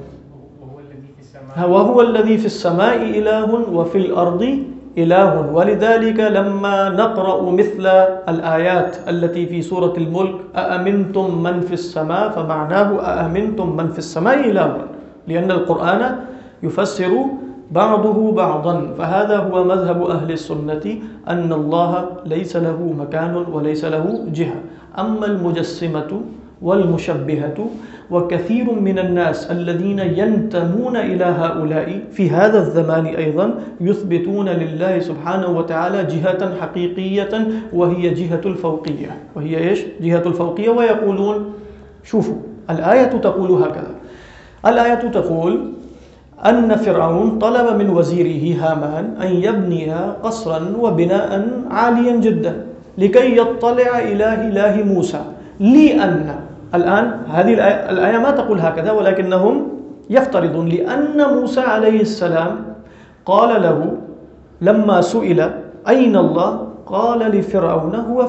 وهو الذي في السماء إله وفي الأرض إله. ولذلك لما نقرأ مثل الآيات التي في سورة الملك أأمنتم من في السماء، فمعناه أأمنتم من في السماء إله، لأن القرآن يفسر بعضه بعضا. فهذا هو مذهب أهل السنة، أن الله ليس له مكان وليس له جهة. أما المجسمة والمشبهة وكثير من الناس الذين ينتمون إلى هؤلاء في هذا الزمان أيضا يثبتون لله سبحانه وتعالى جهة حقيقية، وهي جهة الفوقية. وهي إيش؟ جهة الفوقية. ويقولون شوفوا الآية تقول هكذا، الآية تقول أن فرعون طلب من وزيره هامان أن يبني قصرا وبناء عاليا جدا لكي يطلع إله موسى، لأن الآن هذه الآية ما تقول هكذا، ولكنهم يفترضون لأن موسى عليه السلام قال له لما سئل أين الله قال لفرعون هو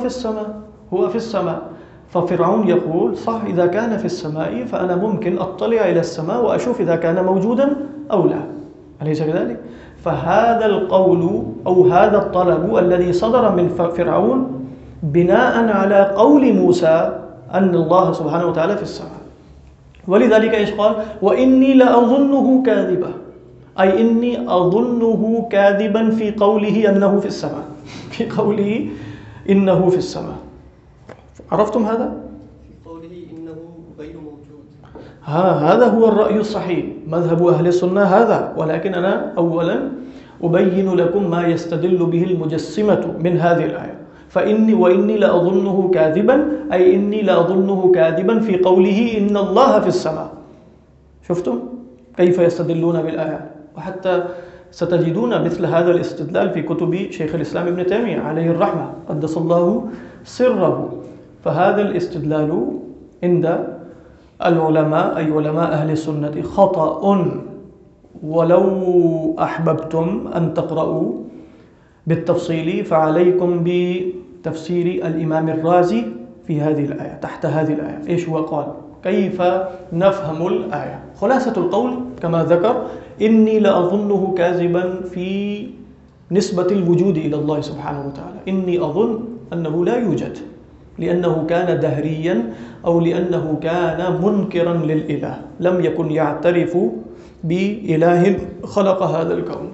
في السماء. ففرعون يقول صح، إذا كان في السماء فأنا ممكن أطلع إلى السماء وأشوف إذا كان موجودا أو لا، أليس كذلك؟ فهذا القول أو هذا الطلب الذي صدر من فرعون بناء على قول موسى أن الله سبحانه وتعالى في السماء. ولذلك إيش قال؟ وإني لأظنه كاذبا، أي إني أظنه كاذبا في قوله أنه في السماء، في قوله إنه في السماء. عرفتم هذا؟ في قوله إنه غير موجود. هذا هو الرأي الصحيح، مذهب أهل السنة هذا. ولكن أنا أولا أبين لكم ما يستدل به المجسمة من هذه الآية. وإني لأظنه كاذبا، أي إني لأظنه كاذبا في قوله إن الله في السماء. شفتم كيف يستدلون بالآيات؟ وحتى ستجدون مثل هذا الاستدلال في كتب شيخ الإسلام ابن تيمية عليه الرحمة قدس الله سره. فهذا الاستدلال عند العلماء أي علماء أهل السنة خطأ، ولو أحببتم أن تقرأوا بالتفصيل فعليكم بتفسير الإمام الرازي في هذه الآية، تحت هذه الآية إيش هو قال، كيف نفهم الآية. خلاصة القول كما ذكر إني لأظنه كاذبا في نسبة الوجود إلى الله سبحانه وتعالى. إني أظن أنه لا يوجد، لأنه كان دهريا أو لأنه كان منكرا للإله، لم يكن يعترف بإله خلق هذا الكون.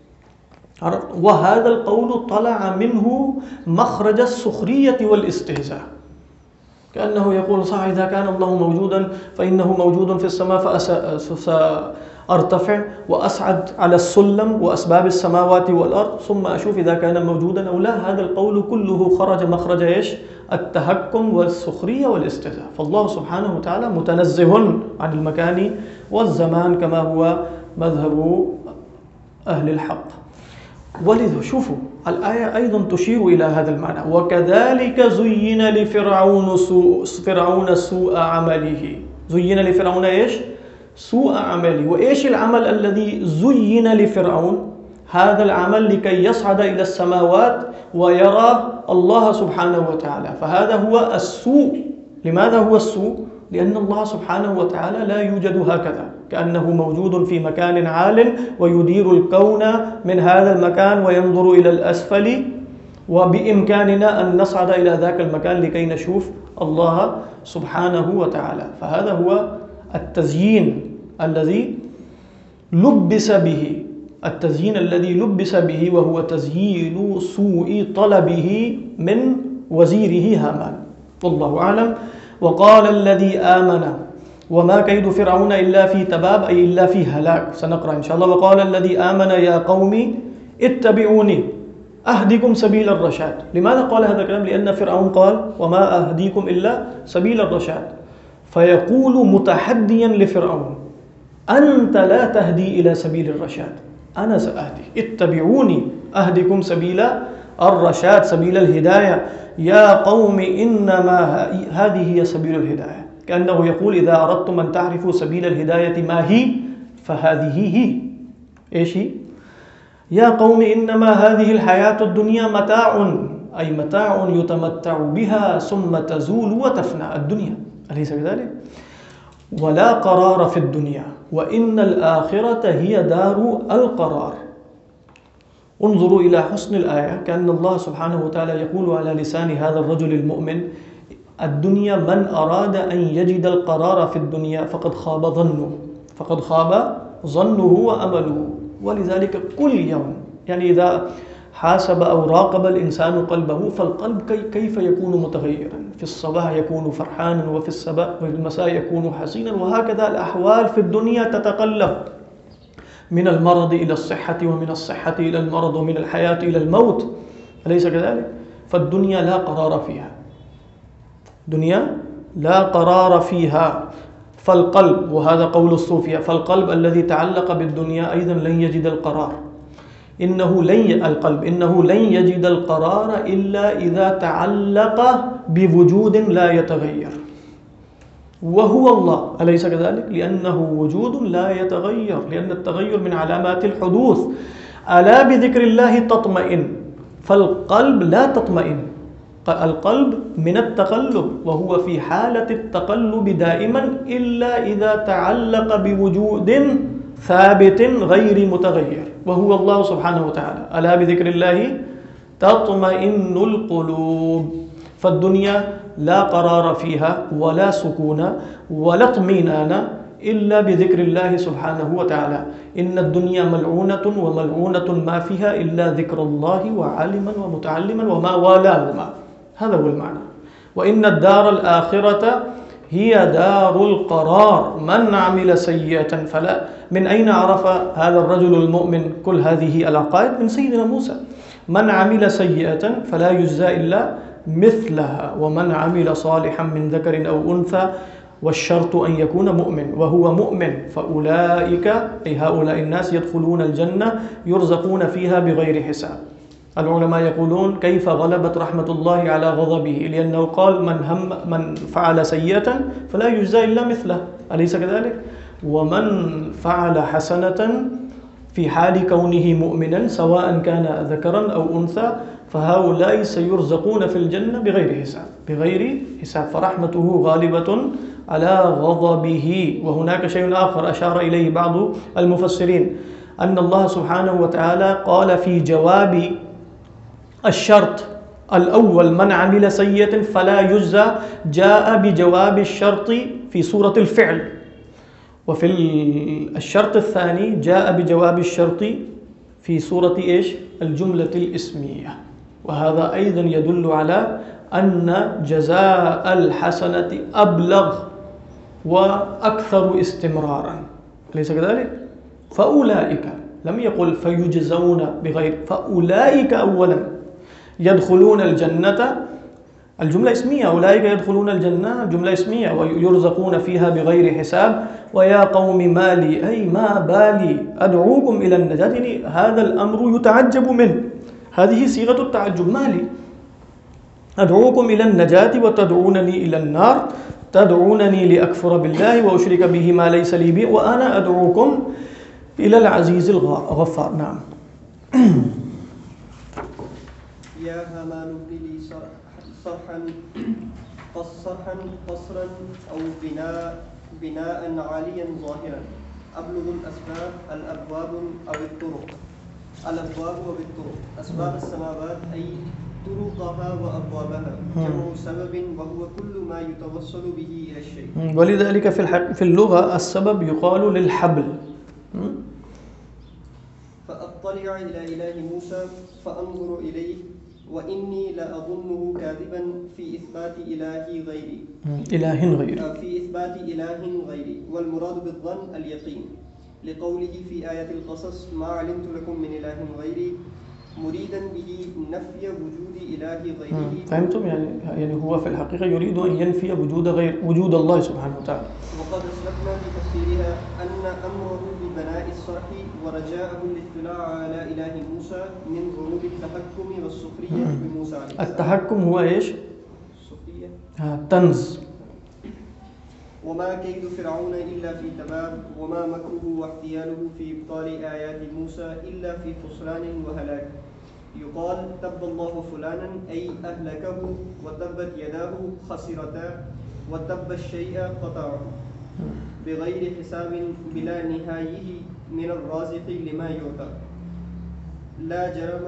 وهذا القول طلع منه مخرج السخرية والاستهزاء، كأنه يقول صح إذا كان الله موجودا فإنه موجود في السماء، فأرتفع وأصعد على السلم وأسباب السماوات والأرض ثم أشوف إذا كان موجودا أو لا. هذا القول كله خرج مخرج إيش؟ التهكم والسخرية والاستهزاء. فالله سبحانه وتعالى متنزه عن المكان والزمان كما هو مذهب أهل الحق. ولذا شوفوا الآية أيضا تشير إلى هذا المعنى. وكذلك زين لفرعون سوء عمله. زين لفرعون إيش؟ سوء عمله. وإيش العمل الذي زين لفرعون؟ هذا العمل لكي يصعد إلى السماوات ويرى الله سبحانه وتعالى. فهذا هو السوء. لماذا هو السوء؟ لأن الله سبحانه وتعالى لا يوجد هكذا، كأنه موجود في مكان عال ويدير الكون من هذا المكان وينظر إلى الأسفل، وبإمكاننا أن نصعد إلى ذاك المكان لكي نشوف الله سبحانه وتعالى. فهذا هو التزيين الذي لبس به، وهو تزيين سوء طلبه من وزيره هامان. والله أعلم. وقال الذي آمن وما كيد فرعون إلا في تباب أي إلا في هلاك. سنقرأ إن شاء الله. وقال الذي آمن يا قوم اتبعوني أهدكم سبيل الرشاد. لماذا قال هذا الكلام؟ لأن فرعون قال وما أهديكم إلا سبيل الرشاد، فيقول متحديا لفرعون أنت لا تهدي إلى سبيل الرشاد، أنا سأهدي، اتبعوني أهدكم سبيل الرشاد، سبيل الهداية. يا قوم إنما هذه هي سبيل الهداية، كأنه يقول إذا أردتم أن تعرفوا سبيل الهداية ما هي فهذه هي. إيش هي؟ يا قوم إنما هذه الحياة الدنيا متاع، أي متاع يتمتع بها ثم تزول وتفنى الدنيا، أليس كذلك؟ ولا قرار في الدنيا وإن الآخرة هي دار القرار. انظروا إلى حسن الآية، كأن الله سبحانه وتعالى يقول على لسان هذا الرجل المؤمن الدنيا من أراد أن يجد القرار في الدنيا فقد خاب ظنه، فقد خاب ظنه وأمله. ولذلك كل يوم يعني إذا حاسب أو راقب الإنسان قلبه فالقلب كيف يكون متغيرا، في الصباح يكون فرحانا وفي المساء يكون حزينا، وهكذا الأحوال في الدنيا تتقلب من المرض إلى الصحة ومن الصحة إلى المرض ومن الحياة إلى الموت، أليس كذلك؟ فالدنيا لا قرار فيها، دنيا لا قرار فيها. فالقلب، وهذا قول الصوفية، فالقلب الذي تعلق بالدنيا أيضا لن يجد القرار. إنه لن يجد القرار إلا إذا تعلق بوجود لا يتغير، وهو الله، أليس كذلك؟ لأنه وجود لا يتغير، لأن التغير من علامات الحدوث. ألا بذكر الله تطمئن، فالقلب لا تطمئن، القلب من التقلب، وهو في حالة التقلب دائما إلا إذا تعلق بوجود ثابت غير متغير، وهو الله سبحانه وتعالى. ألا بذكر الله تطمئن القلوب. فالدنيا لا قرار فيها ولا سكون ولا اطمئنان إلا بذكر الله سبحانه وتعالى. إن الدنيا ملعونة وملعونة ما فيها إلا ذكر الله وعالما ومتعلما وما والاهما، هذا هو المعنى. وإن الدار الآخرة هي دار القرار، من عمل سيئة فلا. من أين عرف هذا الرجل المؤمن كل هذه العقائد؟ من سيدنا موسى، من عمل سيئة فلا يجزى إلا مثلها ومن عمل صالحا من ذكر أو أنثى والشرط أن يكون مؤمن، وهو مؤمن فأولئك أي هؤلاء الناس يدخلون الجنة يرزقون فيها بغير حساب. العلماء يقولون كيف غلبت رحمة الله على غضبه؟ لأنه قال من فعل سيئة فلا يجزى إلا مثله، أليس كذلك؟ ومن فعل حسنة في حال كونه مؤمنا سواء كان ذكرا أو أنثى فهؤلاء سيرزقون في الجنة بغير حساب، بغير حساب. فرحمته غالبة على غضبه. وهناك شيء آخر أشار إليه بعض المفسرين، أن الله سبحانه وتعالى قال في جواب الشرط الأول من عمل سيئة فلا يجزى، جاء بجواب الشرط في سورة الفعل، وفي الشرط الثاني جاء بجواب الشرط في سورة إيش؟ الجملة الإسمية. وهذا أيضا يدل على أن جزاء الحسنة أبلغ وأكثر استمرارا، أليس كذلك؟ فأولئك، لم يقل فيجزون بغير، فأولئك أولا يدخلون الجنة، الجملة اسمية، أولئك يدخلون الجنة جملة اسمية ويرزقون فيها بغير حساب. ويا قوم ما لي أي ما بالي أدعوكم إلى النجاة، يعني هذا الأمر يتعجب منه، هذه صيغة التعجب، ما لي أدعوكم إلى النجاة وتدعونني إلى النار، تدعونني لأكفر بالله وأشرك به ما ليس لي به وأنا أدعوكم إلى العزيز الغفار. نعم. يا هامان ابن لي قصرا أو بناء عاليا ظاهرا أبلغ الأسباب الأبواب أو الطرق، الأبواب وبالطرق أسباب السماوات أي طرقها وأبوابها، جمع سبب وهو كل ما يتوصل به إلى الشيء. ولذلك في اللغة السبب يقال للحبل. فأطلع إلى إله موسى فأنظر إليه وإني لأظنه كاذبا في إثبات إله غيري في إثبات إله غيري والمراد بالظن اليقين لقوله في آية القصص ما علمت لكم من إله غيري مريدا به نفي وجود إله غيره. فهمتم؟ يعني هو في الحقيقة يريد أن ينفي وجود الله سبحانه وتعالى. وقد أسلفنا في تفسيرها أن أمره ببناء الصرح ورجاءه الاطلاع على إله موسى من ذنوب التحكم والسخرية بموسى عليه السلام. التحكم هو إيش؟ السخرية. تنز. وما كيد فرعون إلا في تباب وما مكره واحتياله في إبطال آيات موسى إلا في خسران وهلاك. يقال تب الله فلانا أي أهلكه وتبت يداه خسرتا وتب الشيء قطعه بغير حساب بلا نهايه من الرازق لما يعطى لا جرم.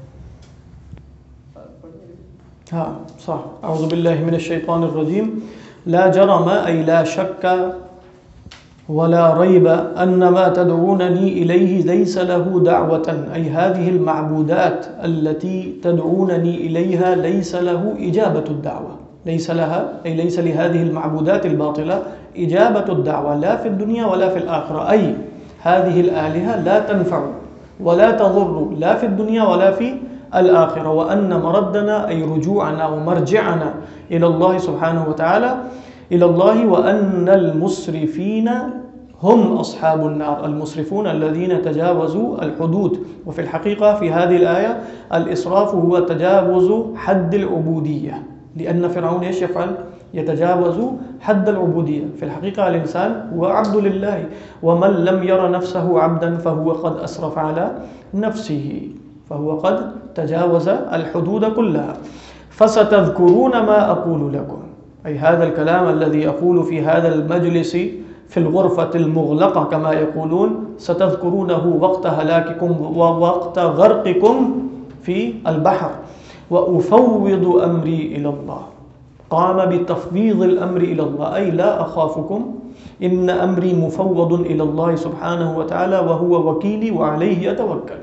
صح. أعوذ بالله من الشيطان الرجيم. لا جرم أي لا شك ولا ريب أن ما تدعونني إليه ليس له دعوة، أي هذه المعبودات التي تدعونني إليها ليس له إجابة الدعوة، ليس لها أي ليس لهذه المعبودات الباطلة إجابة الدعوة لا في الدنيا ولا في الآخرة، أي هذه الآلهة لا تنفع ولا تضر لا في الدنيا ولا في الآخرة، وأن مردنا أي رجوعنا ومرجعنا إلى الله سبحانه وتعالى إلى الله، وأن المسرفين هم أصحاب النار، المسرفون الذين تجاوزوا الحدود. وفي الحقيقة في هذه الآية الإسراف هو تجاوز حد العبودية، لأن فرعون إيش يفعل؟ يتجاوز حد العبودية. في الحقيقة الإنسان هو عبد لله، ومن لم ير نفسه عبدا فهو قد أسرف على نفسه، فهو قد تجاوز الحدود كلها. فستذكرون ما أقول لكم، أي هذا الكلام الذي أقول في هذا المجلس في الغرفة المغلقة كما يقولون ستذكرونه وقت هلاككم ووقت غرقكم في البحر. وأفوض أمري إلى الله، قام بتفويض الأمر إلى الله، أي لا أخافكم، إن أمري مفوض إلى الله سبحانه وتعالى وهو وكيلي وعليه يتوكل.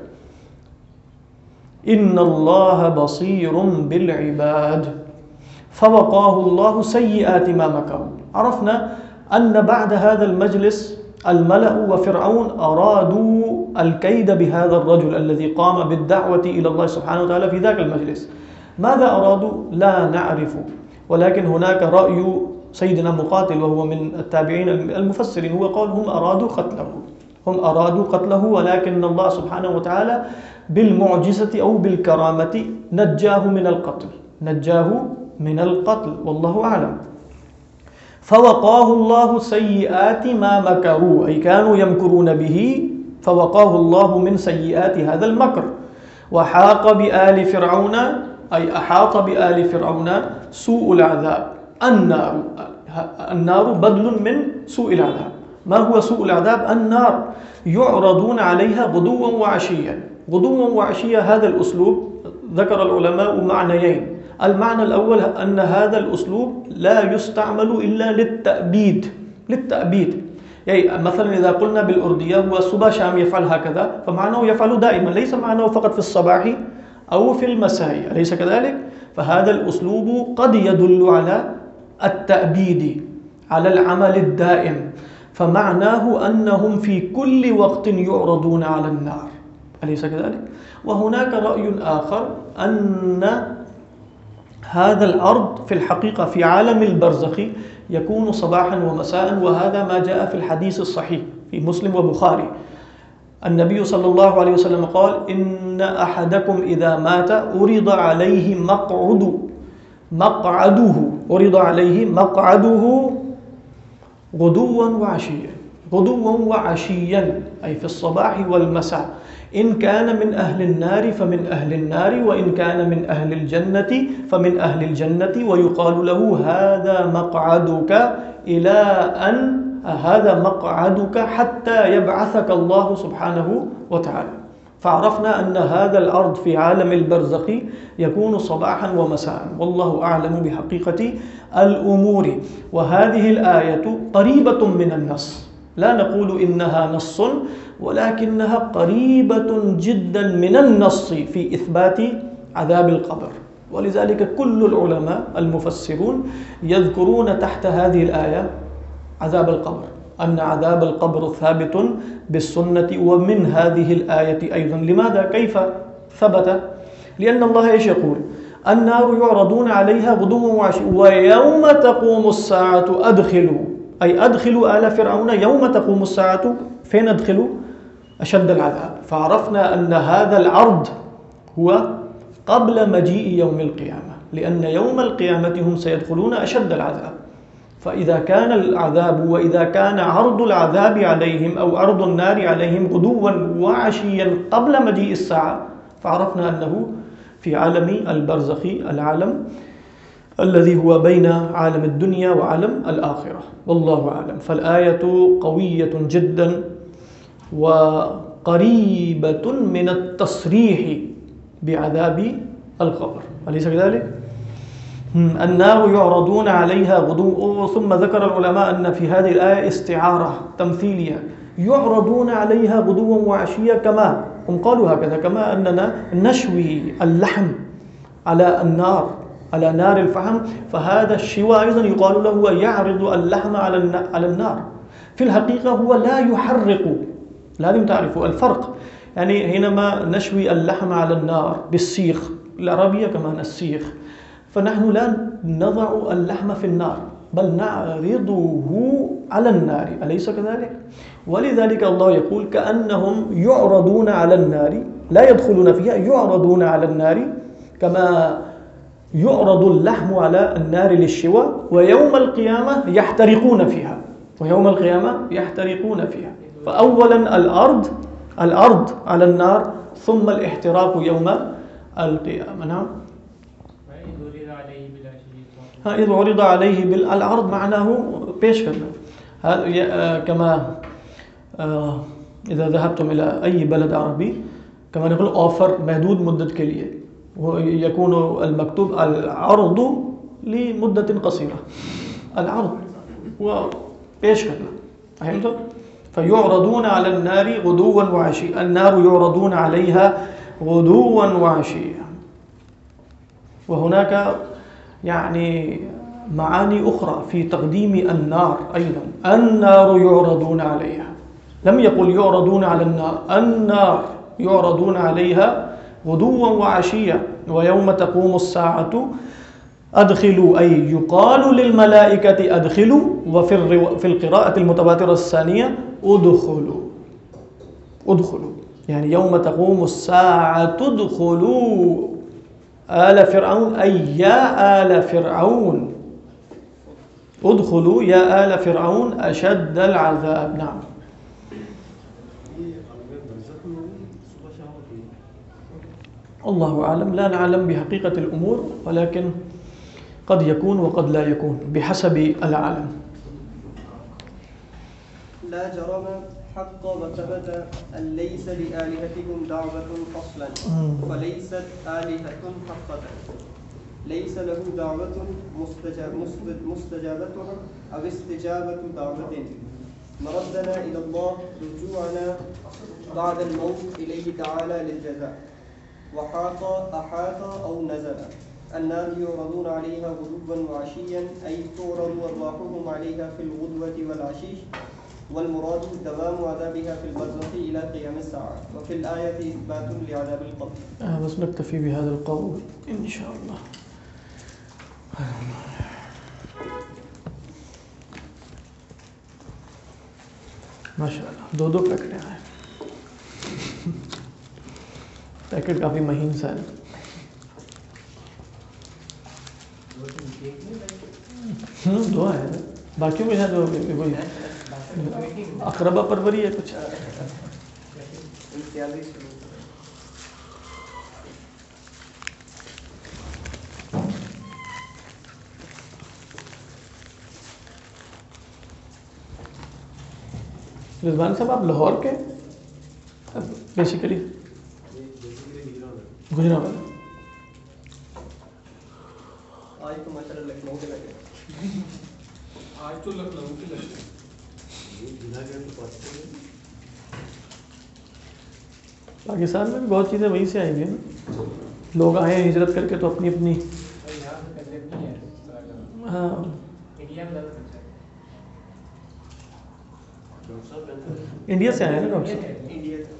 إن الله بصير بالعباد فوقاه الله سيئات ما مكروا. عرفنا أن بعد هذا المجلس الملأ وفرعون أرادوا الكيد بهذا الرجل الذي قام بالدعوة إلى الله سبحانه وتعالى في ذاك المجلس. ماذا أرادوا؟ لا نعرف، ولكن هناك رأي سيدنا مقاتل وهو من التابعين المفسرين، هو قال هم أرادوا قتله، ولكن الله سبحانه وتعالى بالمعجزة أو بالكرامة نجاه من القتل والله أعلم. فوقاه الله سيئات ما مكروا، أي كانوا يمكرون به، فوقاه الله من سيئات هذا المكر. وحاق بآل فرعون، أي أحاط بآل فرعون سوء العذاب. النار بدل من سوء العذاب. ما هو سوء العذاب؟ النار يعرضون عليها غدوا وعشيا. هذا الأسلوب ذكر العلماء معنيين. المعنى الأول أن هذا الأسلوب لا يستعمل إلا للتأبيد. يعني مثلا إذا قلنا بالأردية هو الصباح شام يفعل هكذا، فمعناه يفعل دائما، ليس معناه فقط في الصباح أو في المساء، أليس كذلك؟ فهذا الأسلوب قد يدل على التأبيد، على العمل الدائم، فمعناه أنهم في كل وقت يعرضون على النار، أليس كذلك؟ وهناك رأي آخر أن هذا الأرض في الحقيقة في عالم البرزخ يكون صباحا ومساء، وهذا ما جاء في الحديث الصحيح في مسلم وبخاري. النبي صلى الله عليه وسلم قال إن أحدكم إذا مات عرض عليه مقعده غدوا وعشيا، أي في الصباح والمساء. إن كان من أهل النار فمن أهل النار، وإن كان من أهل الجنة فمن أهل الجنة، ويقال له هذا مقعدك حتى يبعثك الله سبحانه وتعالى. فعرفنا أن هذا الأرض في عالم البرزخ يكون صباحا ومساء، والله أعلم بحقيقة الأمور. وهذه الآية قريبة من النص، لا نقول إنها نص، ولكنها قريبة جدا من النص في إثبات عذاب القبر. ولذلك كل العلماء المفسرون يذكرون تحت هذه الآية عذاب القبر، أن عذاب القبر ثابت بالسنة ومن هذه الآية أيضا. لماذا؟ كيف ثبت؟ لأن الله إيش يقول؟ النار يعرضون عليها غدوا وعشيا ويوم تقوم الساعة أدخلوا، أي أدخلوا آل فرعون يوم تقوم الساعة، فين أدخلوا؟ أشد العذاب. فعرفنا أن هذا العرض هو قبل مجيء يوم القيامة، لأن يوم القيامة هم سيدخلون أشد العذاب. فإذا كان العذاب وإذا كان عرض العذاب عليهم أو عرض النار عليهم غدوا وعشيا قبل مجيء الساعة، فعرفنا أنه في عالم البرزخ، العالم الذي هو بين عالم الدنيا وعالم الآخرة، والله أعلم. فالآية قوية جدا وقريبة من التصريح بعذاب القبر، أليس كذلك؟ النار يعرضون عليها غدوا، ثم ذكر العلماء أن في هذه الآية استعارة تمثيلية، يعرضون عليها غدوا وعشيا، كما هم قالوا هكذا، كما أننا نشوي اللحم على النار، على نار الفحم، فهذا الشواء أيضا يقال له يعرض اللحم على النار. في الحقيقة هو لا يحرق، لازم تعرفوا الفرق. يعني حينما نشوي اللحم على النار بالسيخ، العربية كمان السيخ، فنحن لا نضع اللحم في النار بل نعرضه على النار، أليس كذلك؟ ولذلك الله يقول كأنهم يعرضون على النار، لا يدخلون فيها، يعرضون على النار كما يعرض اللحم على النار للشواء، ويوم القيامة يحترقون فيها، ويوم القيامة يحترقون فيها. فأولا الأرض على النار، ثم الاحتراق يوم القيامة. نعم. إذ عرض عليه بالعرض معناه پیش کرنا. كما إذا ذهبتم إلى أي بلد عربي كما نقول أوفر محدود مدة کے لیے، يكون المكتوب العرض لمدة قصيرة، العرض هو پیش کرنا، فهمتم؟ فيعرضون على النار غدوا وعشيا، النار يعرضون عليها غدوا وعشيا. وهناك يعني معاني أخرى في تقديم النار أيضا، النار يعرضون عليها، لم يقل يعرضون على النار، النار يعرضون عليها غدوا وعشيا ويوم تقوم الساعة أدخلوا، أي يقال للملائكة أدخلوا، وفي القراءة المتواترة الثانية ادخلوا، يعني يوم تقوم الساعة ادخلوا آل فرعون، أي يا آل فرعون ادخلوا يا آل فرعون أشد العذاب. نعم. الله أعلم، لا نعلم بحقيقة الأمور، ولكن قد يكون وقد لا يكون بحسب العالم. لا جرم حق وثبت أن ليس لآلهتكم دعوة أصلا، فليست آلهة حقة، ليس له دعوة مستجابتها أو استجابة دعوة، مردنا إلى الله، رجوعنا بعد الموت إليه تعالى للجزاء، أحاط أو نزل. النار يعرضون عليها غدوا وعشيا، أي تعرض أرواحهم عليها في الغدوة والعشيش، والمراد دوام عذابها في البرزخ إلى قيام الساعة. وفي الآية إثبات لعذاب القبر. بس نكتفي بهذا القول إن شاء الله. ما شاء اللہ دو پیکٹ آئے، پیکٹ کافی مہین سا ہے. دو ہے، باقیوں میں ہے جو کوئی اقربا پروری ہے کچھ. رضوان صاحب آپ لاہور کے بیسیکلی گجرانوالہ. آج تو ماشاء اللہ لکھنؤ کے لگے، آج تو لکھنؤ کے لگے. پاکستان میں بھی بہت چیزیں وہیں سے آئیں گی نا. لوگ آئے ہیں ہجرت کر کے تو اپنی اپنی یہاں سے فیسلٹی نہیں ہے ہاں انڈیا میں زیادہ خرچہ ہے. انڈیا سے آئے ہیں نا ڈاکٹر صاحب. انڈیا سے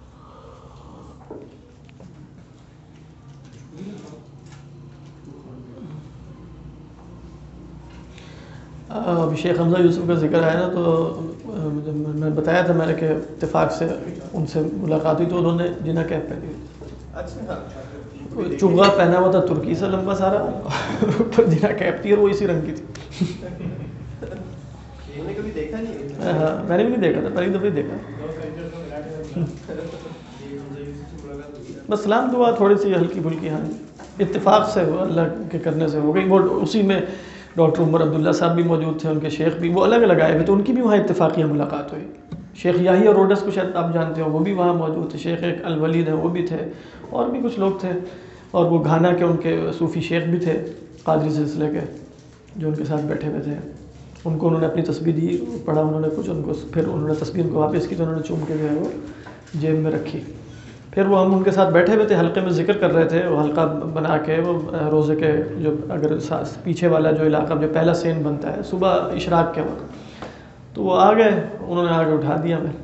ابھی شیخ حمزہ یوسف کا ذکر آیا نا تو میں نے بتایا تھا میں نے کہ اتفاق سے ان سے ملاقات ہوئی تو انہوں نے جنا کیپ پہنی ہوئی اچھا تھی, چوغا پہنا ہوا تھا ترکی سے لمبا سارا, اوپر جنا کیپ تھی اور وہ اسی رنگ کی تھی. انہوں نے کبھی دیکھا نہیں ہے. ہاں میں نے بھی نہیں دیکھا تھا, پہلی دفعہ ہی دیکھا. بس سلام دعا تھوڑی سی ہلکی پھلکی, ہاں اتفاق سے ہوا, اللہ کے کرنے سے ہو گئی. وہ اسی میں ڈاکٹر عمر عبداللہ صاحب بھی موجود تھے, ان کے شیخ بھی, وہ الگ الگ آئے ہوئے تو ان کی بھی وہاں اتفاقیہ ملاقات ہوئی. شیخ یاہی اور روڈس کو شاید آپ جانتے ہو, وہ بھی وہاں موجود تھے. شیخ ایک الولید ہیں وہ بھی تھے, اور بھی کچھ لوگ تھے. اور وہ گھانا کے ان کے صوفی شیخ بھی تھے قادری سلسلے کے, جو ان کے ساتھ بیٹھے ہوئے تھے. ان کو انہوں نے اپنی تسبیح دی, پڑھا انہوں نے کچھ, ان کو پھر انہوں نے تسبیح ان کو واپس کی تو انہوں نے چوم کے جو ہے وہ جیب میں رکھی. پھر وہ ہم ان کے ساتھ بیٹھے ہوئے تھے, حلقے میں ذکر کر رہے تھے, وہ حلقہ بنا کے وہ روزے کے جو اگر پیچھے والا جو علاقہ جو پہلا سین بنتا ہے صبح اشراق کے وقت, تو وہ آ گئے, انہوں نے آگے اٹھا دیا, میں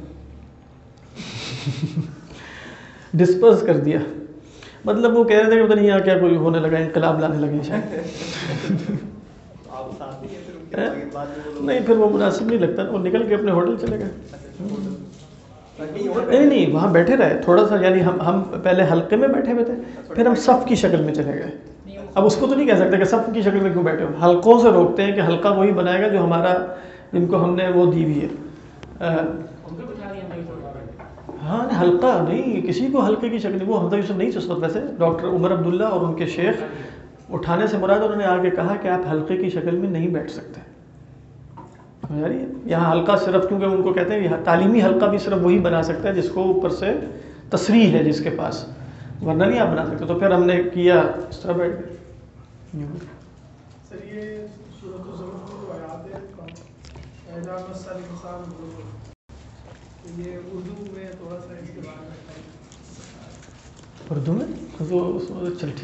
ڈسپرس کر دیا. مطلب وہ کہہ رہے تھے کہ پتہ نہیں یہاں کیا کوئی ہونے لگا, انقلاب لانے لگے شاید. آپ ساتھ ہی ہیں پھر ان کے آگے بعد میں وہ لوگ؟ نہیں پھر وہ مناسب نہیں لگتا, وہ نکل کے اپنے ہوٹل چلے گئے. نہیں نہیں وہاں بیٹھے رہے تھوڑا سا, یعنی ہم پہلے حلقے میں بیٹھے ہوئے تھے, پھر ہم صف کی شکل میں چلے گئے. اب اس کو تو نہیں کہہ سکتے کہ صف کی شکل میں کیوں بیٹھے ہو, حلقوں سے روکتے ہیں کہ حلقہ وہی بنائے گا جو ہمارا, جن کو ہم نے وہ دی ہوئی ہے. ہاں حلقہ نہیں, کسی کو حلقے کی شکل, وہ حمزہ یوسف نہیں چسپت. ویسے ڈاکٹر عمر عبداللہ اور ان کے شیخ اٹھانے سے مراد, انہوں نے آگے کہا کہ آپ حلقے کی شکل میں نہیں بیٹھ سکتے. یہاں حلقہ صرف, کیونکہ ان کو کہتے ہیں یہاں تعلیمی حلقہ بھی صرف وہی بنا سکتا ہے جس کو اوپر سے تصریح ہے جس کے پاس, ورنہ نہیں آپ بنا سکتے. تو پھر ہم نے کیا اس طرح بیٹھ گئے. سر یہ سورۃ الزمر کی جو آیات ہے اعجاز مسل انسان, یہ اردو میں تھوڑا سا اس کے بارے میں اردو میں تو چل ٹھیک